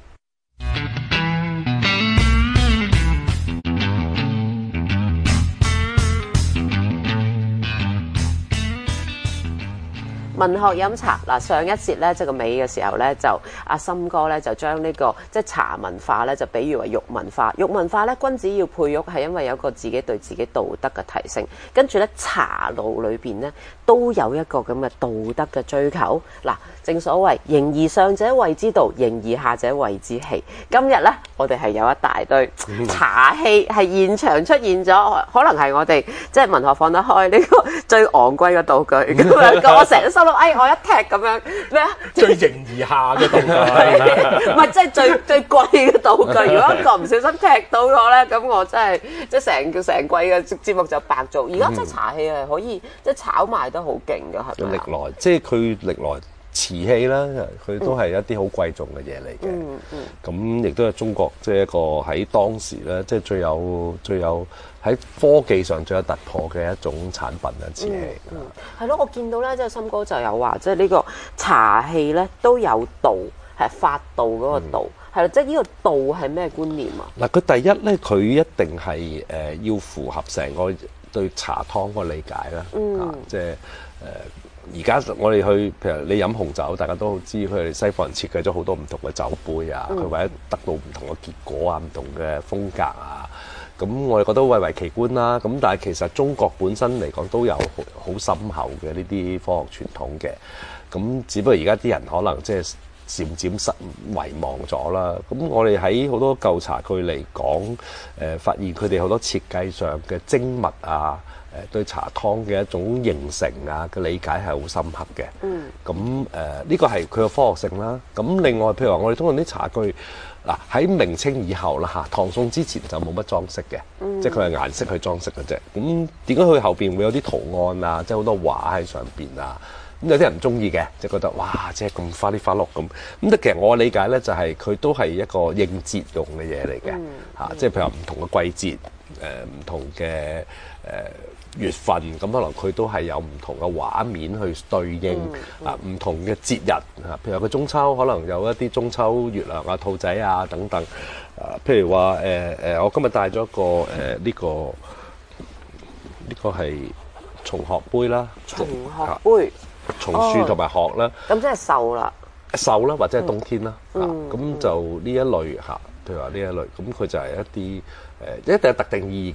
文學飲茶嗱，上一節咧即係個尾嘅時候咧，就阿森哥咧就將呢、這個即係茶文化咧就比喻為玉文化。玉文化咧，君子要配玉係因為有一個自己對自己道德嘅提升，跟住咧茶路裏邊咧都有一個咁嘅道德嘅追求。嗱，正所謂形而上者謂之道，形而下者謂之器。今日咧，我哋係有一大堆茶器係現場出現咗，可能係我哋即係文學放得開呢個最昂貴嘅道具咁樣。我成日心諗，哎，我一踢咁樣咩啊？ 最形而下嘅道具， 唔係即係最最貴嘅道具。如果一個唔小心踢到我咧，咁我真係即係成個成季嘅節目就白做。而家即係茶器係可以即係炒賣得好勁㗎，係咪啊？ 歷來即係佢歷來。瓷器啦，佢都係一啲好貴重嘅嘢嚟嘅。嗯嗯。咁亦都係中國即係一個喺當時咧，即係最有最有喺科技上最有突破嘅一種產品啊！瓷器。 嗯。係咯，我見到咧，即係森哥就有話，即係呢個茶器咧都有道，係法道嗰個道，係啦、嗯，即係呢個道係咩觀念啊？ 嗱，佢第一咧，佢一定係誒、呃、要符合成個對茶湯個理解啦。嗯。啊、即係誒。呃而家我哋去，譬如你飲紅酒，大家都好知佢哋西方人設計咗好多唔同嘅酒杯啊，佢為咗得到唔同嘅結果啊、唔同嘅風格啊，咁我哋覺得蔚為奇觀啦。咁但係其實中國本身嚟講都有好好深厚嘅呢啲科學傳統嘅，咁只不過而家啲人可能即係漸漸失遺忘咗啦。咁我哋喺好多舊茶具嚟講，誒、呃、發現佢哋好多設計上嘅精密啊。誒對茶湯嘅一種形成啊嘅理解係好深刻嘅。嗯。咁誒呢個係佢嘅科學性啦。咁另外譬如話我哋通過啲茶具嗱喺明清以後啦嚇，唐宋之前就冇乜裝飾嘅，嗯、即係佢係顏色去裝飾嘅啫。咁點解佢後邊會有啲圖案啊？即係好多畫喺上邊啊？咁有啲人唔中意嘅，就覺得哇，即係咁花里花碌咁。咁但其實我理解咧，就係、是、佢都係一個應節用嘅嘢嚟嘅嚇。嗯嗯、即係譬如話唔同嘅季節，誒、呃、唔同嘅誒。呃月份咁可能佢都係有唔同嘅畫面去對應、嗯嗯、啊，唔同嘅節日啊，譬如話佢中秋可能有一啲中秋月亮啊、兔仔啊等等啊，譬如話誒誒，我今日帶咗個誒呢、呃這個呢、這個係松鶴杯啦， 松鶴杯， 松樹同埋鶴啦， 咁即係壽啦， 壽啦或者係冬天啦， 嗯、 啊咁、嗯、就呢一類嚇，譬如話呢一類，咁佢就係一啲誒、呃、一定有特定意義嘅。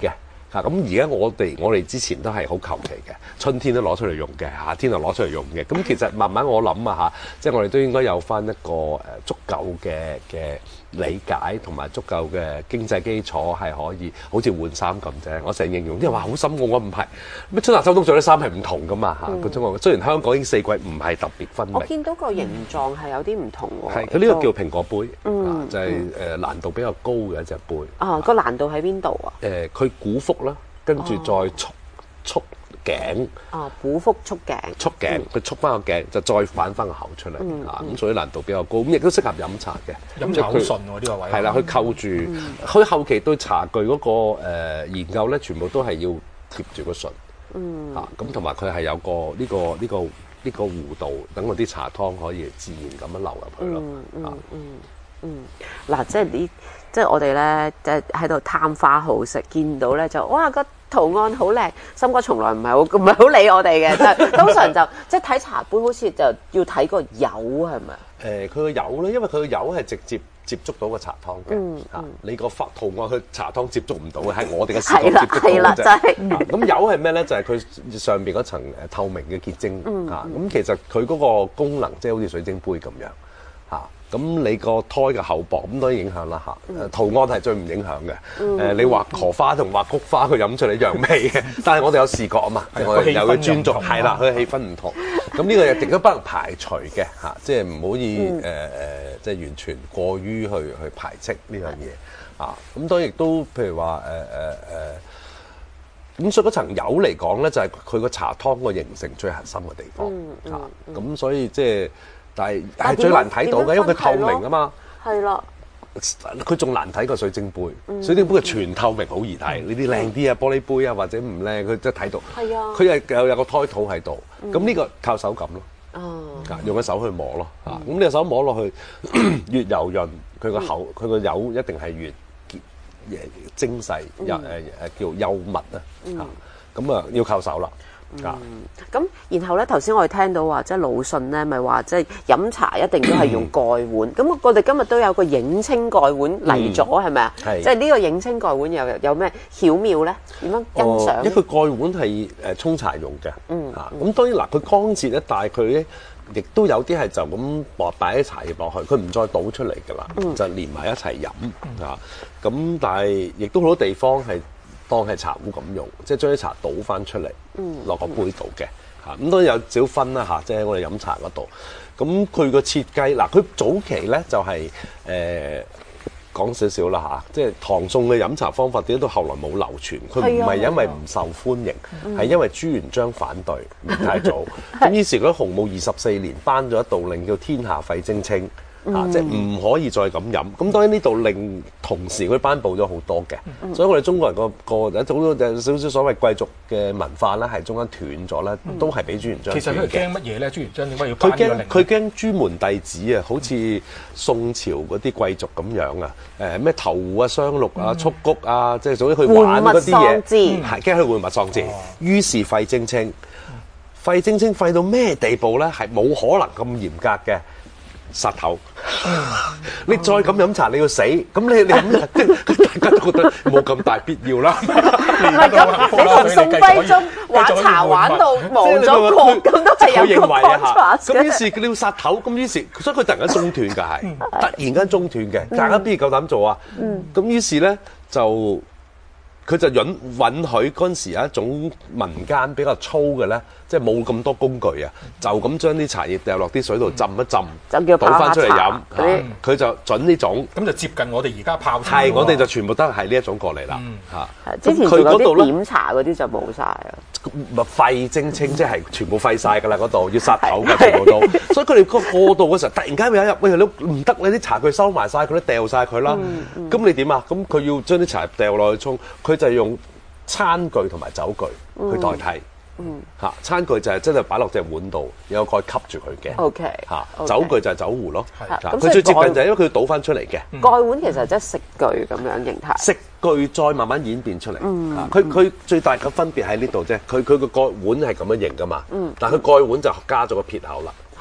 嚇。咁而家我哋我哋之前都係好求其嘅，春天都攞出嚟用嘅，夏天就攞出嚟用嘅。咁其實慢慢我諗啊嚇，即係我哋都應該有翻一個誒足夠嘅嘅理解同埋足夠嘅經濟基礎，係可以好似換衫咁啫。我成日形容啲人話好深奧，我唔係咩春夏秋冬着啲衫係唔同噶嘛嚇。個中國雖然香港已經四季唔係特別分明， 我見到個形狀係有啲唔同喎。 係佢呢個叫蘋果杯， 嗯啊就係誒難度比較高嘅一隻杯。 啊，個難度喺邊度啊？ 誒，佢鼓腹啦，跟住再束束頸。 啊，鼓腹束頸。 束頸，佢束翻個頸，就再反翻個口出嚟。啊，咁所以難度比較高，咁亦都適合飲茶嘅。 飲茶好順喎，呢個位。 係啦，佢扣住，佢後期對茶具嗰個誒研究咧，全部都係要貼住個唇。嗯。啊，咁同埋佢係有個呢個呢個呢個弧度，等嗰啲茶湯可以自然咁樣流入去咯。 嗯啊。 嗯嗯。嗱，即係呢，即係我哋咧，即係喺度貪花好食，見到咧就哇個圖案好靚。森哥從來唔係好唔係好理我哋嘅，就通常就即係睇茶杯，好似就要睇個釉係咪？ 誒，佢個釉咧，因為佢個釉係直接接觸到個茶湯嘅。 嗯啊，你個花圖案佢茶湯接觸唔到嘅，係我哋嘅視覺係啦接觸到係啦， 嘅啫。 真係。 啊咁釉係咩咧？就係、是、佢上邊嗰層誒透明嘅結晶、 嗯啊。咁其實佢嗰個功能即係好似水晶杯咁樣嚇。咁、啊、你個胎嘅厚薄咁當然影響啦嚇。誒、圖案係最唔影響嘅。誒、 嗯、 你畫荷花同畫菊花，佢飲出嚟一樣味嘅。但係我哋有視覺啊嘛， 係我哋有個氣氛嘅尊重又唔同係啦，佢嘅氣氛唔同。咁呢個亦都不能排除嘅嚇，即係唔可以誒誒、 嗯呃，即係完全過於去去排斥呢樣嘢啊。咁當然亦都譬如話誒誒誒。呃呃咁所以嗰層釉嚟講咧，就係佢個茶湯個形成最核心嘅地方嗯啊。咁、 嗯所以即係，但係但係係最難睇到嘅，因為佢透明啊嘛。 係啦。 佢仲難睇過水晶杯， 嗯水晶杯嘅全透明好易睇，呢啲靚啲啊玻璃杯啊或者唔靚，佢即係睇到。 係啊佢係有有個胎土喺度，咁呢、個靠手感咯。 哦。 啊，用個手去摸咯，啊，咁你個手摸落去越柔潤，佢個口佢個釉一定係越誒精細，又誒誒叫幼密啊，啊，咁啊要靠手啦，啊， 咁然後咧，頭先我哋聽到話，即係魯迅咧，咪話即係飲茶一定都係用蓋碗。咁我哋今日都有個影青蓋碗嚟咗，係咪啊？ 係即係呢個影青蓋碗又有有咩巧妙咧？點樣欣賞呢？ 因為佢蓋碗係誒沖茶用嘅， 嗯啊，咁當然嗱，佢光節咧，但係佢咧亦都有啲係就咁話擺啲茶葉落去，佢唔再倒出嚟㗎啦，就連埋一齊飲啊。咁但係亦都好多地方係當係茶壺咁用，即係將啲茶倒翻出嚟，落個杯度嘅嚇。咁當然有少分啦嚇，即係喺我哋飲茶嗰度。咁佢個設計嗱，佢早期咧就係誒講少少啦嚇，即係唐宋嘅飲茶方法點解到後來冇流傳？佢唔係因為唔受歡迎，係因為朱元璋反對明太祖。咁於是嗰洪武二十四年頒咗一道令叫天下廢精清。啊！即係唔可以再咁飲。咁當然呢度令同時佢頒布咗好多嘅， 嗯、 所以我哋中國人個個有好多有少少所謂貴族嘅文化咧，係中間斷咗咧，都係俾朱元璋。 其實佢驚乜嘢咧？朱元璋點解要佢頒呢個令？ 驚佢驚朱門弟子啊，好似宋朝嗰啲貴族咁樣啊，誒咩投壺啊、雙鹿啊、蹴鞠啊，即係總之去玩嗰啲嘢，係驚佢玩物喪志。 哦、 於是廢精清，廢精清廢到咩地步咧？係冇可能咁嚴格嘅。殺頭，你再咁飲茶你要死，咁你你飲即係大家都覺得冇咁大必要啦。 唔係咁，你同宋徽宗玩茶玩到忘咗國，咁都係有個方法。 咁於是你要殺頭，咁於是所以佢突然間中斷㗎係，突然間中斷嘅，大家邊夠膽做啊？咁於是咧就佢就允允許嗰陣時有一種民間比較粗嘅咧。即係冇咁多工具啊，就咁將啲茶葉掉落啲水度浸一浸， 就叫倒翻出嚟飲。佢、啊、就準呢種， 咁就接近我哋而家泡茶。 係，我哋就全部都係呢一種過嚟啦。嚇、 嗯，之前佢嗰啲點茶嗰啲就冇晒啊。 咪廢精清，即係全部廢晒㗎啦！嗰度要殺頭㗎，全部都。所以佢哋個過渡嘅時候，突然間有一日，喂，你唔得，你啲茶具收埋晒，佢都掉晒佢啦。咁、嗯嗯、你點啊？咁佢要將啲茶葉掉落去沖，佢就係用餐具同埋酒具去代替。嗯嗯，嚇餐具就係真係擺落隻碗度，有個蓋吸住佢嘅。 O K，嚇酒具就係酒壺咯。 係， 佢最接近就係因為佢要倒翻出嚟嘅。 蓋碗其實即係食具咁樣形態。 食具再慢慢演變出嚟。嗯，佢佢最大嘅分別喺呢度啫。佢佢個蓋碗係咁樣形噶嘛。嗯，但係佢蓋碗就加咗個撇口啦。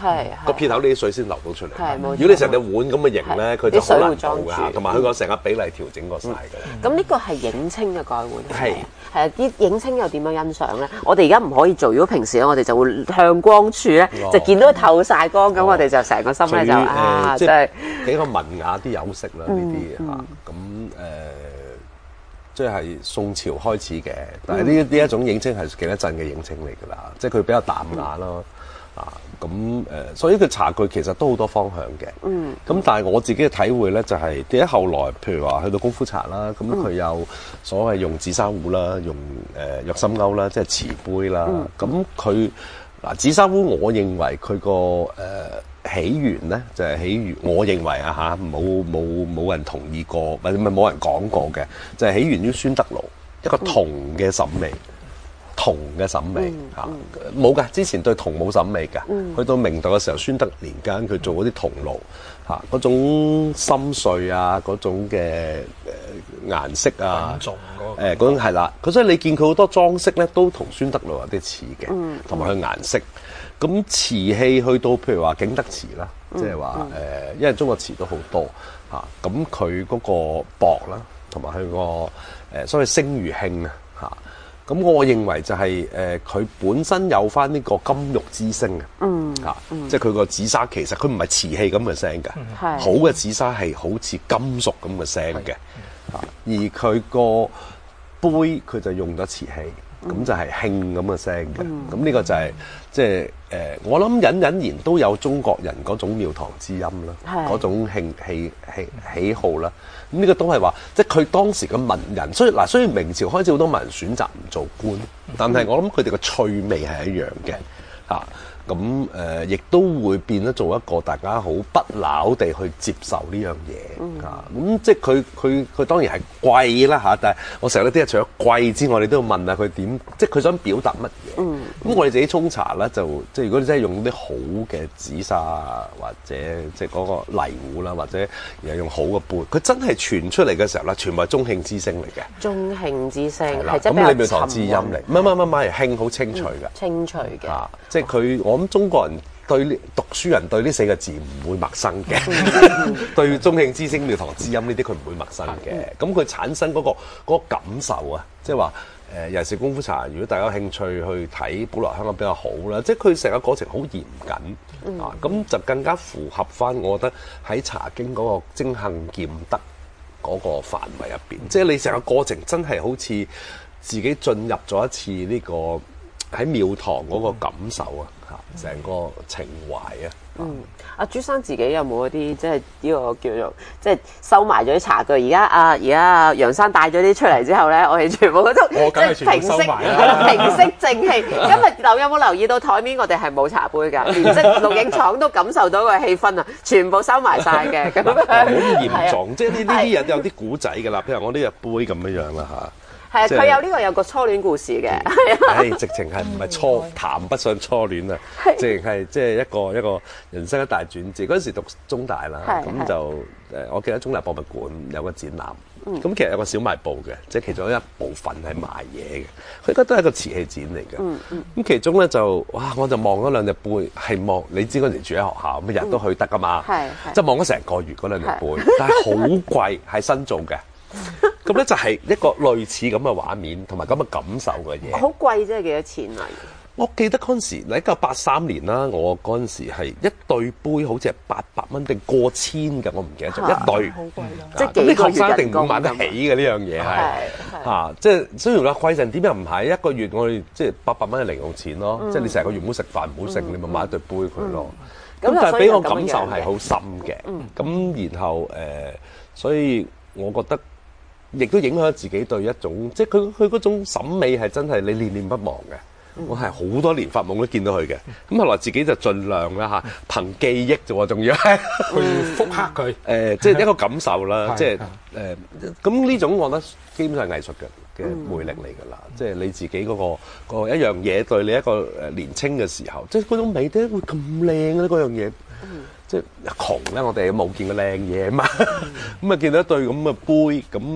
係個撇頭呢啲水先流到出嚟。 係冇錯如果你成隻碗咁嘅型咧，佢就好難做啲水會裝㗎，同埋佢個成個比例調整過晒㗎。 咁呢個係影清嘅蓋碗， 係係啊，啲影清又點樣欣賞咧？我哋而家唔可以做，如果平時咧，我哋就會向光處咧，就見到佢透晒光，咁我哋就成個心咧就啊， 即真係比較文雅啲有色啦呢啲嚇。咁誒，即係宋朝開始嘅，但係呢呢一種影清係幾多鎮嘅影清嚟㗎啦，即係佢比較淡雅咯。啊，咁誒，所以佢茶具其實都好多方向嘅。嗯。咁但係我自己嘅體會咧，就係點解後來譬如話去到功夫茶啦，咁佢有所謂用紫砂壺啦，用誒藥心勾啦，即係瓷杯啦。咁佢嗱紫砂壺，我認為佢個誒起源咧，就係起源，我認為啊嚇，冇冇冇人同意過，或者咪冇人講過嘅，就係起源於宣德爐一個銅嘅審美。銅嘅審美嚇冇㗎，之前對銅冇審美㗎。嗯、去到明代嘅時候，宣德年間佢做嗰啲銅爐嚇，嗰種深邃啊，嗰種嘅誒顏色啊，誒嗰種係啦。佢所以你見佢好多裝飾咧，都同宣德爐有啲似嘅，同埋佢顏色。咁瓷器去到譬如話景德瓷啦，即係話誒，因為中國瓷都好多嚇，咁佢嗰個薄啦，同埋佢個誒所謂聲如磬啊嚇。咁我認為就係誒佢本身有翻呢個金玉之聲嘅，嗯，嚇、嗯，即係佢個紫砂其實佢唔係瓷器咁嘅聲㗎，嗯、好嘅紫砂係好似金屬咁嘅聲嘅，嚇，而佢個杯佢就用咗瓷器，咁、嗯、就係磬咁嘅聲嘅，咁呢、嗯、個就係即係誒，我諗隱隱然都有中國人嗰種廟堂之音啦，嗰種興氣氣喜好啦。咁呢個都係話，即係佢當時嘅文人，所以嗱，雖然明朝開始好多文人選擇唔做官，但係我諗佢哋嘅趣味係一樣嘅，嚇。咁誒，亦都會變咗做一個大家好不朽地去接受呢樣嘢啊！咁即係佢佢佢當然係貴啦嚇，但係我成日都啲除咗貴之外，你都要問下佢點，即係佢想表達乜嘢？咁、嗯、我哋自己沖茶咧，就即係如果你真係用啲好嘅紫砂或者即係嗰個泥壺啦，或者又用好嘅杯，佢真係傳出嚟嘅時候咧，全部係中興之聲嚟嘅。中興之聲係即係比較沉穩。咁你廟堂之音嚟，唔係唔係唔係，興好清脆嘅、嗯。清脆嘅。啊，即係佢我。咁中國人對呢讀書人對呢四個字唔會陌生嘅，對中興之聲、廟堂之音呢啲佢唔會陌生嘅。咁佢產生嗰個嗰個感受啊，即係話誒，尤其是功夫茶，如果大家有興趣去睇保留香港比較好啦，即係佢成個過程好嚴謹啊，咁就更加符合翻我覺得喺茶經嗰個精行儉德嗰個範圍入邊，即係你成個過程真係好似自己進入咗一次呢個喺廟堂嗰個感受啊！成個情懷啊！ 嗯，阿朱生自己有冇一啲即係呢個叫做即係收埋咗啲茶具？而家啊，而家阿楊生帶咗啲出嚟之後咧，我哋全部都即係平息平息正氣。今日有有冇留意到台面我哋係冇茶杯㗎，連即係錄影廠都感受到個氣氛啊！全部收埋晒嘅咁樣。 好嚴重，即係呢呢啲人有啲古仔㗎啦。譬如我呢隻杯咁樣樣啦嚇。 係啊，佢有呢個有個初戀故事嘅， 係直情係唔係初談不上初戀啊，直情係即係一個一個人生一大轉折。嗰陣時讀中大啦，咁就誒，我記得中大博物館有個展覽，咁其實有個小賣部嘅，即係其中一部分係賣嘢嘅。佢應該都係一個瓷器展嚟嘅。咁其中咧就哇，我就望咗兩隻杯，係望你知嗰陣時住喺學校，咁日都去得噶嘛，即係望咗成個月嗰兩隻杯，但係好貴，係新做嘅。咁咧就係一個類似咁嘅畫面同埋咁嘅感受嘅嘢。好貴啫，幾多錢啊？ 我記得嗰陣時，一九八三年啦，我嗰陣時係一對杯，好似係八百蚊定過千嘅，我唔記得咗一對。好貴啦！即係幾個月人工。咁啲學生一定唔會買得起嘅呢樣嘢係嚇，即係雖然話貴陣，點解唔係一個月我哋即係八百蚊嘅零用錢咯？即係你成個月唔好食飯唔好食，你咪買一對杯佢咯。咁但係俾我感受係好深嘅。咁然後誒，所以我覺得。亦都影響咗自己對一種，即係佢佢嗰種審美係真係你念念不忘嘅。嗯、我係好多年發夢都見到佢嘅。咁後來自己就盡量啦嚇，憑記憶啫喎，仲要係去復刻佢。誒、 呃，即係一個感受啦，即係誒。咁呢種我覺得基本上係藝術嘅嘅魅力嚟㗎啦。嗯、即係你自己嗰、嗰個、嗰個一樣嘢對你一個誒年青嘅時候，即係嗰種美點會咁靚咧？嗰樣嘢。嗯即係窮咧，我哋冇見過靚嘢啊嘛，咁啊見到一對咁嘅杯，咁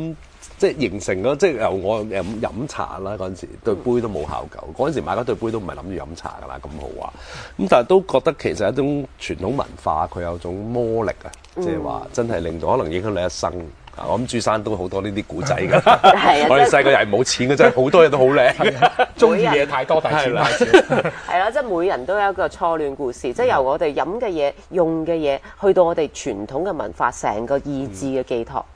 即係形成咗，即係由我誒飲茶啦嗰陣時，對杯都冇考究。嗰陣時買嗰對杯都唔係諗住飲茶㗎啦，咁豪華。咁但係都覺得其實一種傳統文化，佢有種魔力啊，即係話真係令到可能影響你一生。我諗珠山都好多呢啲古仔㗎。我哋細個又係冇錢嘅，真係好多嘢都好靚。 中意嘢太多，但係錢太少。 係啦，即係每人都有一個初戀故事，即係由我哋飲嘅嘢、用嘅嘢，去到我哋傳統嘅文化，成個意志嘅寄託。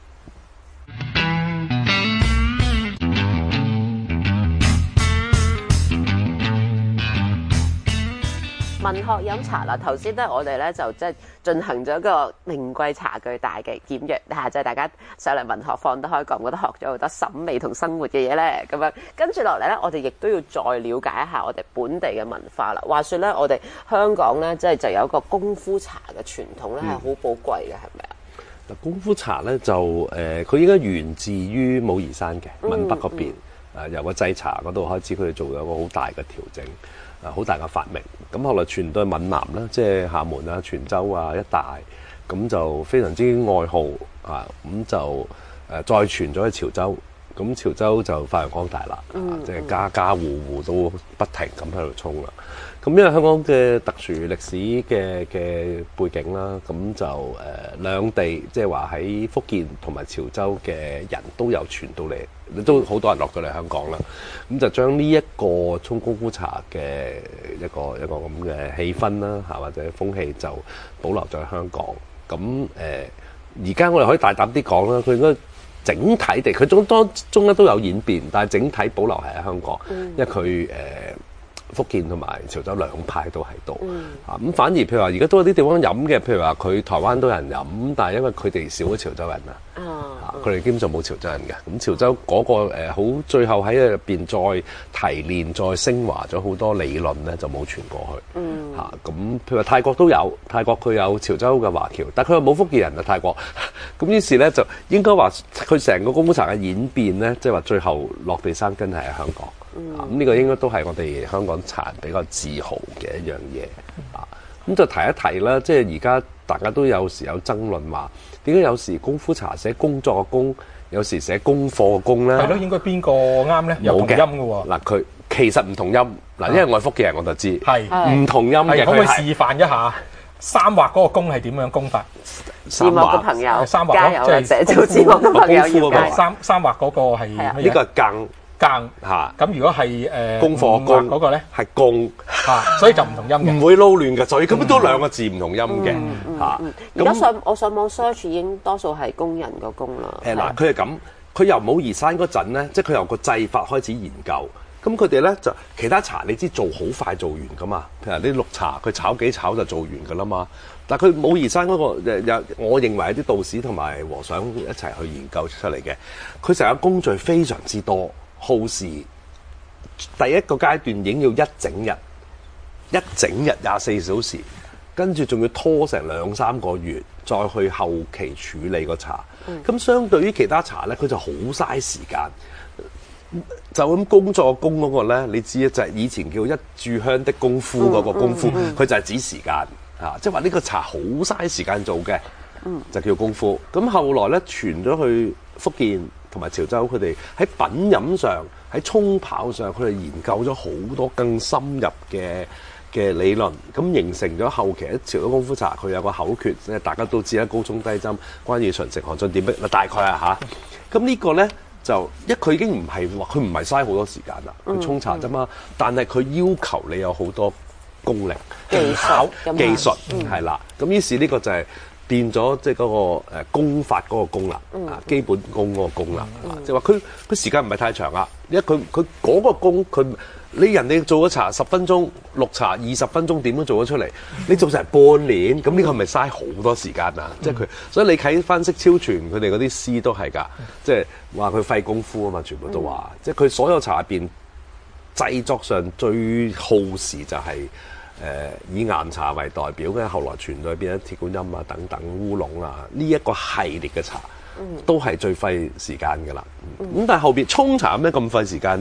文學飲茶啦，頭先咧我哋咧就即係進行咗一個名貴茶具大嘅檢閱，嚇就係大家上嚟文學放得開講，覺得學咗好多審美同生活嘅嘢咧，咁樣跟住落嚟咧，我哋亦都要再了解一下我哋本地嘅文化啦。話說咧，我哋香港咧即係就有一個功夫茶嘅傳統咧，係好寶貴嘅，係咪啊？ 嗱，功夫茶咧就誒，佢、呃、應該源自於武夷山嘅閩北嗰邊，誒、嗯嗯、由個製茶嗰度開始，佢哋做咗個好大嘅調整。啊，好大嘅發明，咁後來傳到去閩南啦，即係廈門啊、泉州啊一帶，咁就非常之愛好啊，咁就誒再傳咗去潮州，咁潮州就發揚光大啦，嗯、啊，即係家家戶戶都不停咁喺度沖啦。咁因為香港嘅特殊歷史嘅嘅背景啦，咁就誒、呃、兩地即係話喺福建同埋潮州嘅人都有傳到嚟，都好多人落咗嚟香港啦。咁就將呢一個沖功夫茶嘅一個一個咁嘅氣氛啦，嚇或者風氣就保留咗喺香港。咁誒而家我哋可以大膽啲講啦，佢應該整體地，佢中當中咧都有演變，但係整體保留係喺香港，嗯、因為佢誒。呃福建同埋潮州兩派都喺度，嗯、啊咁反而譬如話而家都有啲地方飲嘅，譬如話佢台灣都有人飲，但係因為佢哋少咗潮州人啊，啊佢哋基本上冇潮州人嘅，咁潮州嗰、嗰個好、呃、最後喺入邊再提煉、再升華咗好多理論咧，就冇傳過去，嚇咁、嗯啊、譬如話泰國都有，泰國佢有潮州嘅華僑，但係佢又冇福建人啊泰國，咁於是咧就應該話佢成個功夫茶嘅演變咧，即係話最後落地生根係喺香港。咁呢、嗯啊、個應該都係我哋香港茶人比較自豪嘅一樣嘢、嗯、啊！咁就提一提啦，即係而家大家都有時有爭論話，點解有時功夫茶寫工作嘅工，有時寫功課嘅工咧？ 係咯，應該邊個啱咧？有同音嘅喎。嗱， 佢其實唔同音。嗱，因為我係福建人，我就知係唔同音嘅。 可唔可以示範一下三畫嗰個工係點樣工法？ 字幕嘅朋友， 三畫加油啦！寫做字幕嘅朋友要加油。 三三畫嗰個係呢個係更。更嚇，咁如果係誒功課工嗰個咧， 係工嚇，所以就唔同音嘅， 唔會撈亂嘅，所以根本都兩個字唔同音嘅嚇。 而家上我上網 search 已經多數係工人個工啦。 誒嗱，佢係咁，佢由武夷山嗰陣咧，即係佢由個製法開始研究，咁佢哋咧就其他茶你知做好快做完噶嘛，譬如啲綠茶佢炒幾炒就做完噶啦嘛。但係佢武夷山嗰個有，我認為係啲道士同埋和尚一齊去研究出嚟嘅，佢成個工序非常之多。耗時第一個階段已經要一整日，一整日廿四小時，跟住仲要拖成兩三個月，再去後期處理個茶。咁、嗯、相對於其他茶咧，佢就好嘥時間。就咁工作工嗰個咧，你知啊，就係、是、以前叫一炷香的功夫嗰個功夫，佢、嗯嗯嗯、就係指時間嚇，即係話呢個茶好嘥時間做嘅，嗯、就叫功夫。咁後來咧傳咗去福建同埋潮州，佢哋喺品飲上、喺沖泡上，佢哋研究咗好多更深入嘅嘅理論，咁形成咗後期一潮州功夫茶，佢有個口訣，即係大家都知啦，高沖低斟，關於純食寒進點滴，大概啊嚇。咁呢個咧就一佢已經唔係話佢唔係嘥好多時間啦，佢沖茶啫嘛，嗯嗯、但係佢要求你有好多功力、技巧、技術係啦。咁、嗯、於是呢個就係、是。變咗即係嗰個誒功法嗰個功能啊，基本功嗰個功能啊，即係話佢佢時間唔係太長啊，因為佢佢嗰個功佢你人哋做咗茶十分鐘，綠茶二十分鐘點都做咗出嚟，你做成半年，咁呢個係咪嘥好多時間啊？即係佢，所以你睇翻釋超傳佢哋嗰啲詩都係㗎，即係話佢費功夫啊嘛，全部都話，即係佢所有茶入邊製作上最耗時就係、是。誒、呃、以岩茶為代表嘅，後來傳到變咗鐵觀音啊等等烏龍啊，呢、這、一個系列嘅茶，都係最費時間㗎啦。咁、嗯嗯、但係後邊沖茶有咩咁費時間啫？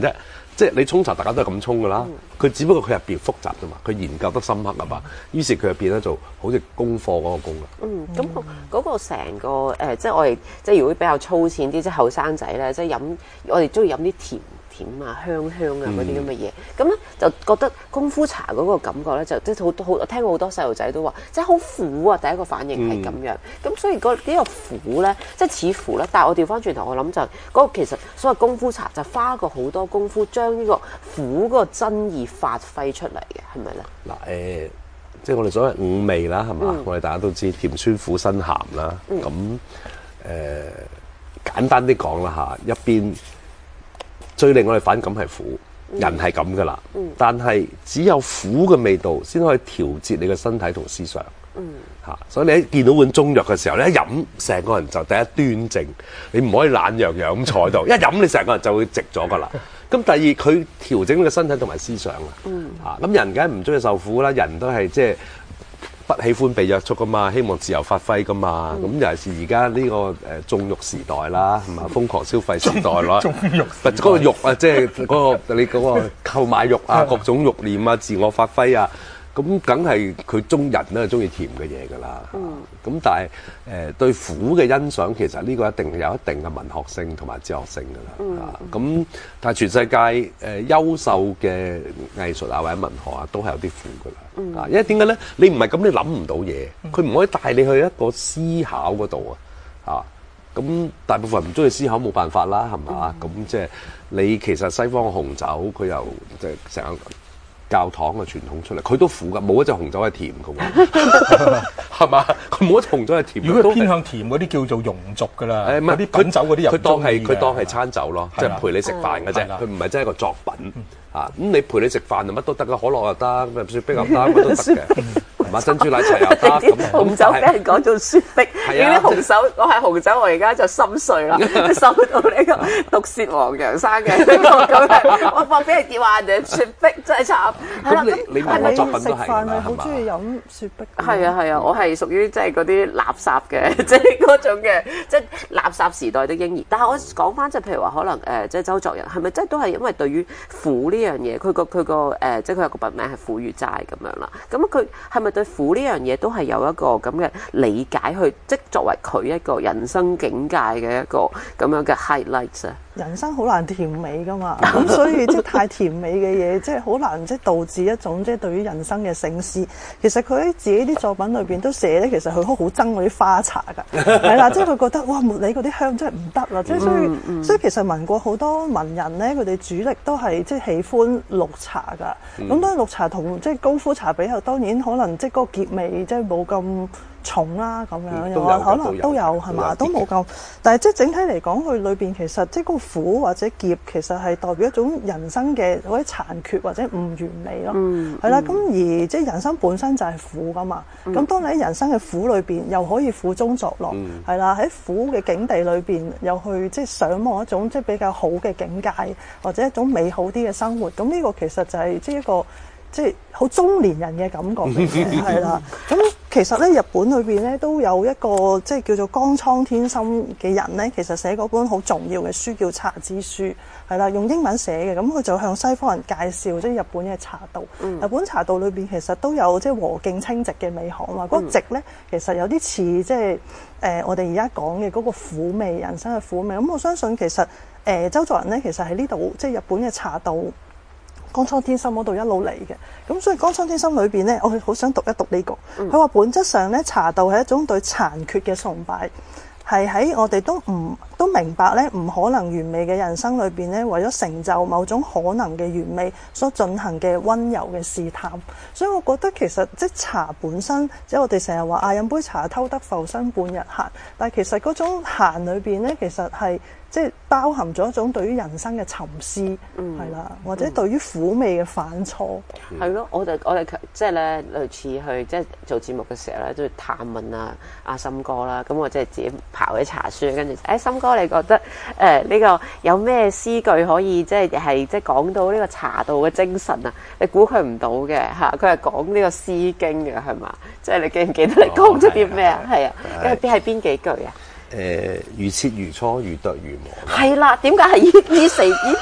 即係你沖茶大家都係咁沖㗎啦，佢、嗯、只不過佢入邊複雜啫嘛，佢研究得深刻啊嘛，於是佢入邊咧就好似功課嗰個功啦。 嗯，咁嗰個成個誒、呃，即係我哋即係如果比較粗淺啲，即係後生仔咧，即係飲我哋中意飲啲甜甜啊、香香啊嗰啲咁嘅嘢，咁咧、嗯、就覺得功夫茶嗰個感覺咧，就即係好好，我聽過好多細路仔都話，即係好苦啊！第一個反應係咁樣，咁、嗯、所以個呢個苦咧，即係似乎咧，但係我調翻轉頭，我諗就係、是、嗰、那個其實所謂功夫茶就花過好多功夫，將呢個苦嗰個真意發揮出嚟嘅，係咪咧？ 嗱誒、呃，即係我哋所謂五味啦，係嘛？嗯、我哋大家都知甜、酸、苦、辛、鹹啦。咁誒、嗯呃，簡單啲講啦嚇，一邊。最令我哋反感係苦，人係咁噶啦。嗯、但係只有苦嘅味道先可以調節你嘅身體同思想。嗯，嚇，所以你一見到碗中藥嘅時候，你一飲成個人就第一端正，你唔可以懶洋洋咁坐喺度。一飲你成個人就會直咗噶啦。咁第二佢調整你嘅身體同埋思想啊。嗯，嚇，咁人梗係唔中意受苦啦，人都係即係。不喜歡被約束噶嘛，希望自由發揮噶嘛。咁、嗯、尤其是而家呢個誒縱慾時代啦，係嘛，瘋狂消費時代啦。縱慾，嗰個慾啊，即係嗰個你嗰個購買慾啊，各種慾念啊，自我發揮啊。咁梗係佢中人都係中意甜嘅嘢㗎啦。咁、嗯、但係誒、呃、對苦嘅欣賞，其實呢個一定有一定嘅文學性同埋哲學性㗎啦。咁、嗯、但係全世界誒、呃、優秀嘅藝術啊或者文學啊，都係有啲苦㗎啦。啊、嗯，因為點解咧？你唔係咁，你諗唔到嘢，佢唔可以帶你去一個思考嗰度啊。啊，咁大部分人唔中意思考，冇辦法啦，係嘛？咁、嗯、即係你其實西方嘅紅酒，佢又即係成日。教堂嘅傳統出嚟，佢都苦㗎，冇一隻紅酒係甜㗎喎，係嘛？佢冇一隻紅酒係甜。 如果佢偏向甜嗰啲叫做庸俗㗎啦，嗰啲品酒嗰啲人佢當係佢當係餐酒咯，即係陪你食飯嘅啫，佢唔係真係一個作品啊！咁你陪你食飯就乜都得㗎，可樂又得，咁雪碧又得，乜都得嘅。買珍珠奶茶又得，咁紅酒俾人講做雪碧，呢啲紅酒我係紅酒，我而家就心碎啦，受到呢個毒舌黃楊生嘅呢個咁嘅，我放俾人叫話人哋雪碧真係慘。 咁你你文學作品都係㗎嘛？好中意飲雪碧。 係啊係啊，我係屬於即係嗰啲垃圾嘅，即係嗰種嘅，即係垃圾時代的嬰兒。但係我講翻即係譬如話可能誒，即係周作人係咪真係都係因為對於苦呢樣嘢，佢個佢個誒，即係佢有個筆名係苦與齋咁樣啦。咁佢係咪對苦呢樣嘢都係有一個咁嘅理解去，即係作為佢一個人生境界嘅一個咁樣嘅 highlights 啊？ 人生好難甜美噶嘛，咁所以即係太甜美嘅嘢，即係好難即係導致一種即係對於人生嘅省思。其實佢喺自己啲作品裏邊都寫咧，其實佢好好憎嗰啲花茶㗎，係啦，即係佢覺得哇茉莉嗰啲香真係唔得啦，即係所以、嗯嗯、所以其實民國好多文人咧，佢哋主力都係即係喜歡綠茶㗎。咁、嗯、當然綠茶同即係功夫茶比較，當然可能即係嗰個澀味即係冇咁重啦，咁樣又話可能都有係嘛，都冇咁。但係即係整體嚟講，佢裏邊其實即係嗰個苦或者澀，其實係代表一種人生嘅或者殘缺或者唔完美咯。嗯，係啦。咁而即係人生本身就係苦噶嘛。咁、嗯、當你喺人生嘅苦裏邊，又可以苦中作樂，係啦、嗯。喺苦嘅境地裏邊，又去即係想望一種即係比較好嘅境界，或者一種美好啲嘅生活。咁呢個其實就係即係一個。即係好中年人嘅感覺嚟嘅，係啦。咁其實咧，日本裏邊咧都有一個即係叫做江倉天心嘅人咧，其實寫嗰本好重要嘅書叫《茶之書》，係啦，用英文寫嘅。咁佢就向西方人介紹即係日本嘅茶道。嗯、日本茶道裏邊其實都有即係和敬清寂嘅美學啊嘛。嗰、嗯、個寂咧，其實有啲似即係誒、呃、我哋而家講嘅嗰個苦味，人生嘅苦味。咁我相信其實誒、呃、周作人咧，其實喺呢度即係日本嘅茶道。江倉天心嗰度一路嚟嘅，咁所以江倉天心裏邊咧，我好想讀一讀呢、這個。佢話、嗯、本質上咧，茶道係一種對殘缺嘅崇拜，係喺我哋都唔都明白咧，唔可能完美嘅人生裏邊咧，為咗成就某種可能嘅完美所進行嘅溫柔嘅試探。所以我覺得其實即係茶本身，即係我哋成日話啊飲杯茶偷得浮生半日閒，但係其實嗰種閒裏邊咧，其實係。即係包含咗一種對於人生嘅沉思，係啦、嗯，或者對於苦味嘅反錯， 係咯、嗯。我哋我哋即係咧，類似去即係做節目嘅時候咧，都要探問啊阿森哥啦。咁我即係自己刨啲茶書，跟住誒森哥，你覺得誒呢、呃呢個有咩詩句可以即係係即係講到呢個茶道嘅精神啊？你估佢唔到嘅嚇，佢係講呢個《詩經》嘅係嘛？即係你記唔記得你講咗啲咩啊？係啊，因為邊係邊幾句啊？ 誒，如切如磋，如琢如磨。 係啦，點解係呢呢四呢八？即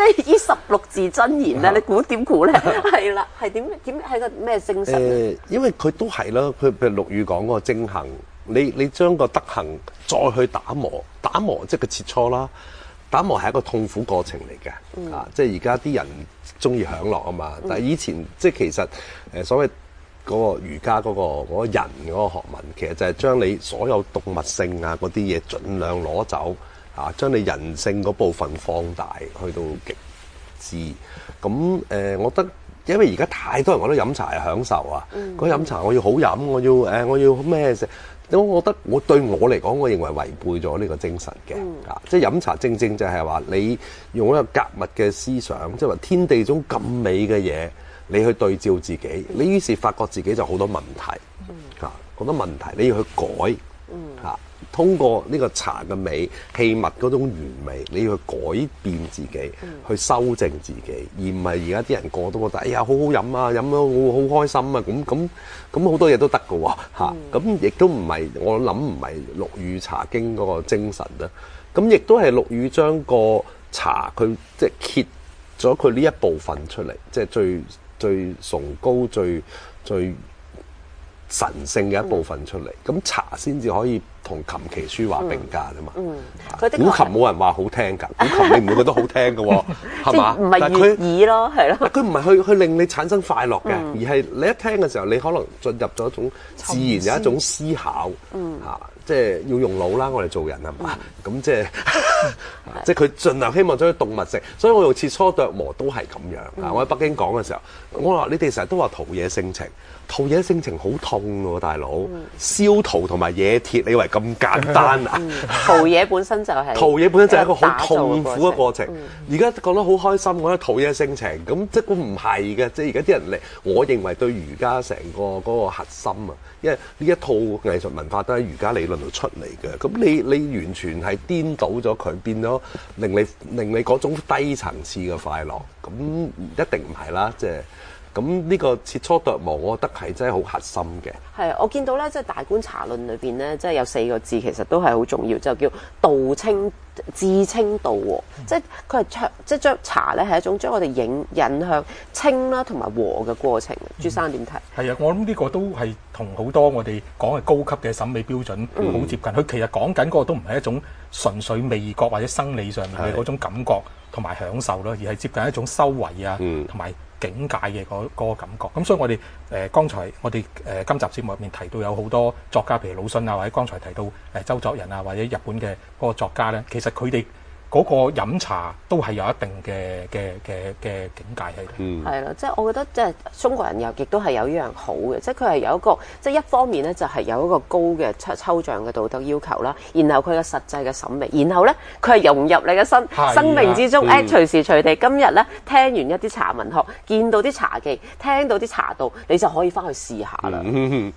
即係呢十六字真言咧，你估點估咧？係啦，係點點係個咩精神咧？ 誒，因為佢都係啦，佢譬如陸羽講嗰個正行，你你將個德行再去打磨，打磨即係個切磋啦。打磨係一個痛苦過程嚟嘅，嗯、啊！即係而家啲人中意享樂啊嘛，嗯、但係以前即係其實誒所謂嗰個儒家嗰、嗰個嗰個人嗰個學問，其實就係將你所有動物性啊嗰啲嘢盡量攞走，啊，將你人性嗰部分放大去到極致。咁誒、呃，我覺得因為而家太多人覺得飲茶係享受啊，嗰、嗯、飲茶我要好飲，我要誒、呃、我要咩食。咁我覺得我對我嚟講，我認為違背咗呢個精神嘅，啊、嗯，即係飲茶正正就係話你用一個格物嘅思想，即係話天地中咁美嘅嘢，你去對照自己，嗯、你於是發覺自己就好多問題，嗯、啊，好多問題你要去改，嗯、啊，通過呢個茶嘅美器物嗰種完美，你要去改變自己，嗯、去修正自己，而唔係而家啲人個個都覺得，哎呀好好飲啊，飲咗我好開心啊，咁咁。咁好多嘢都得㗎喎，嚇！咁亦都唔係，我諗唔係陸羽茶經嗰個精神啦。咁亦都係陸羽將個茶佢即係揭咗佢呢一部分出嚟，即係最最崇高、最最神聖嘅一部分出嚟。咁、嗯、茶先至可以同琴棋書畫並駕啊嘛。嗯，古琴冇人話好聽㗎，古琴你唔會覺得好聽㗎喎，係嘛？唔係悅耳咯，係咯。佢唔係去去令你產生快樂嘅，嗯、而係你一聽嘅時候，你可能進入咗一種自然有一種思考，嗯嚇、啊，即係要用腦啦。我哋做人係嘛？咁、嗯、即係即係佢盡量希望將啲動物食，所以我用切磋琢磨都係咁樣。嗯、我喺北京講嘅時候，我話你哋成日都話陶冶性情。陶冶性情好痛喎，大佬！嗯、燒陶同埋冶鐵，你以為咁簡單啊？ 嗯、陶冶本身就係陶冶本身就係一個好痛苦嘅過程。而家覺得好開心，我覺得陶冶性情，咁即係唔係嘅。即係而家啲人嚟，我認為對儒家成個嗰個核心啊，因為呢一套藝術文化都喺儒家理論度出嚟嘅。咁你你完全係顛倒咗佢，變咗令你令你嗰種低層次嘅快樂，咁一定唔係啦，即係。咁呢個切磋琢磨，我覺得係真係好核心嘅。係， 我見到咧，即係《大觀茶論》裏邊咧，即係有四個字，其實都係好重要，就叫道清至清道和。嗯、即係佢係將即係將茶咧係一種將我哋引引向清啦同埋和嘅過程。朱生點睇？係啊，我諗呢個都係同好多我哋講嘅高級嘅審美標準好接近。佢、嗯、其實講緊嗰個都唔係一種純粹味覺或者生理上面嘅嗰種感覺同埋享受啦，而係接近一種修為啊，同埋、嗯。境界嘅嗰嗰個感覺，咁所以我哋誒、呃、剛才我哋誒、呃、今集節目入面提到有好多作家，譬如魯迅啊，或者剛才提到誒、呃、周作人啊，或者日本嘅嗰個作家咧，其實佢哋嗰個飲茶都係有一定嘅嘅嘅嘅境界喺度。嗯，係啦， 即係我覺得即係中國人又亦都係有一樣好嘅，即係佢係有一個即係一方面咧就係有一個高嘅抽抽象嘅道德要求啦，然後佢嘅實際嘅審美，然後咧佢係融入你嘅生的生命之中，誒、嗯、隨時隨地。今日咧聽完一啲茶文學，見到啲茶記，聽到啲茶道，你就可以翻去試下啦。嗯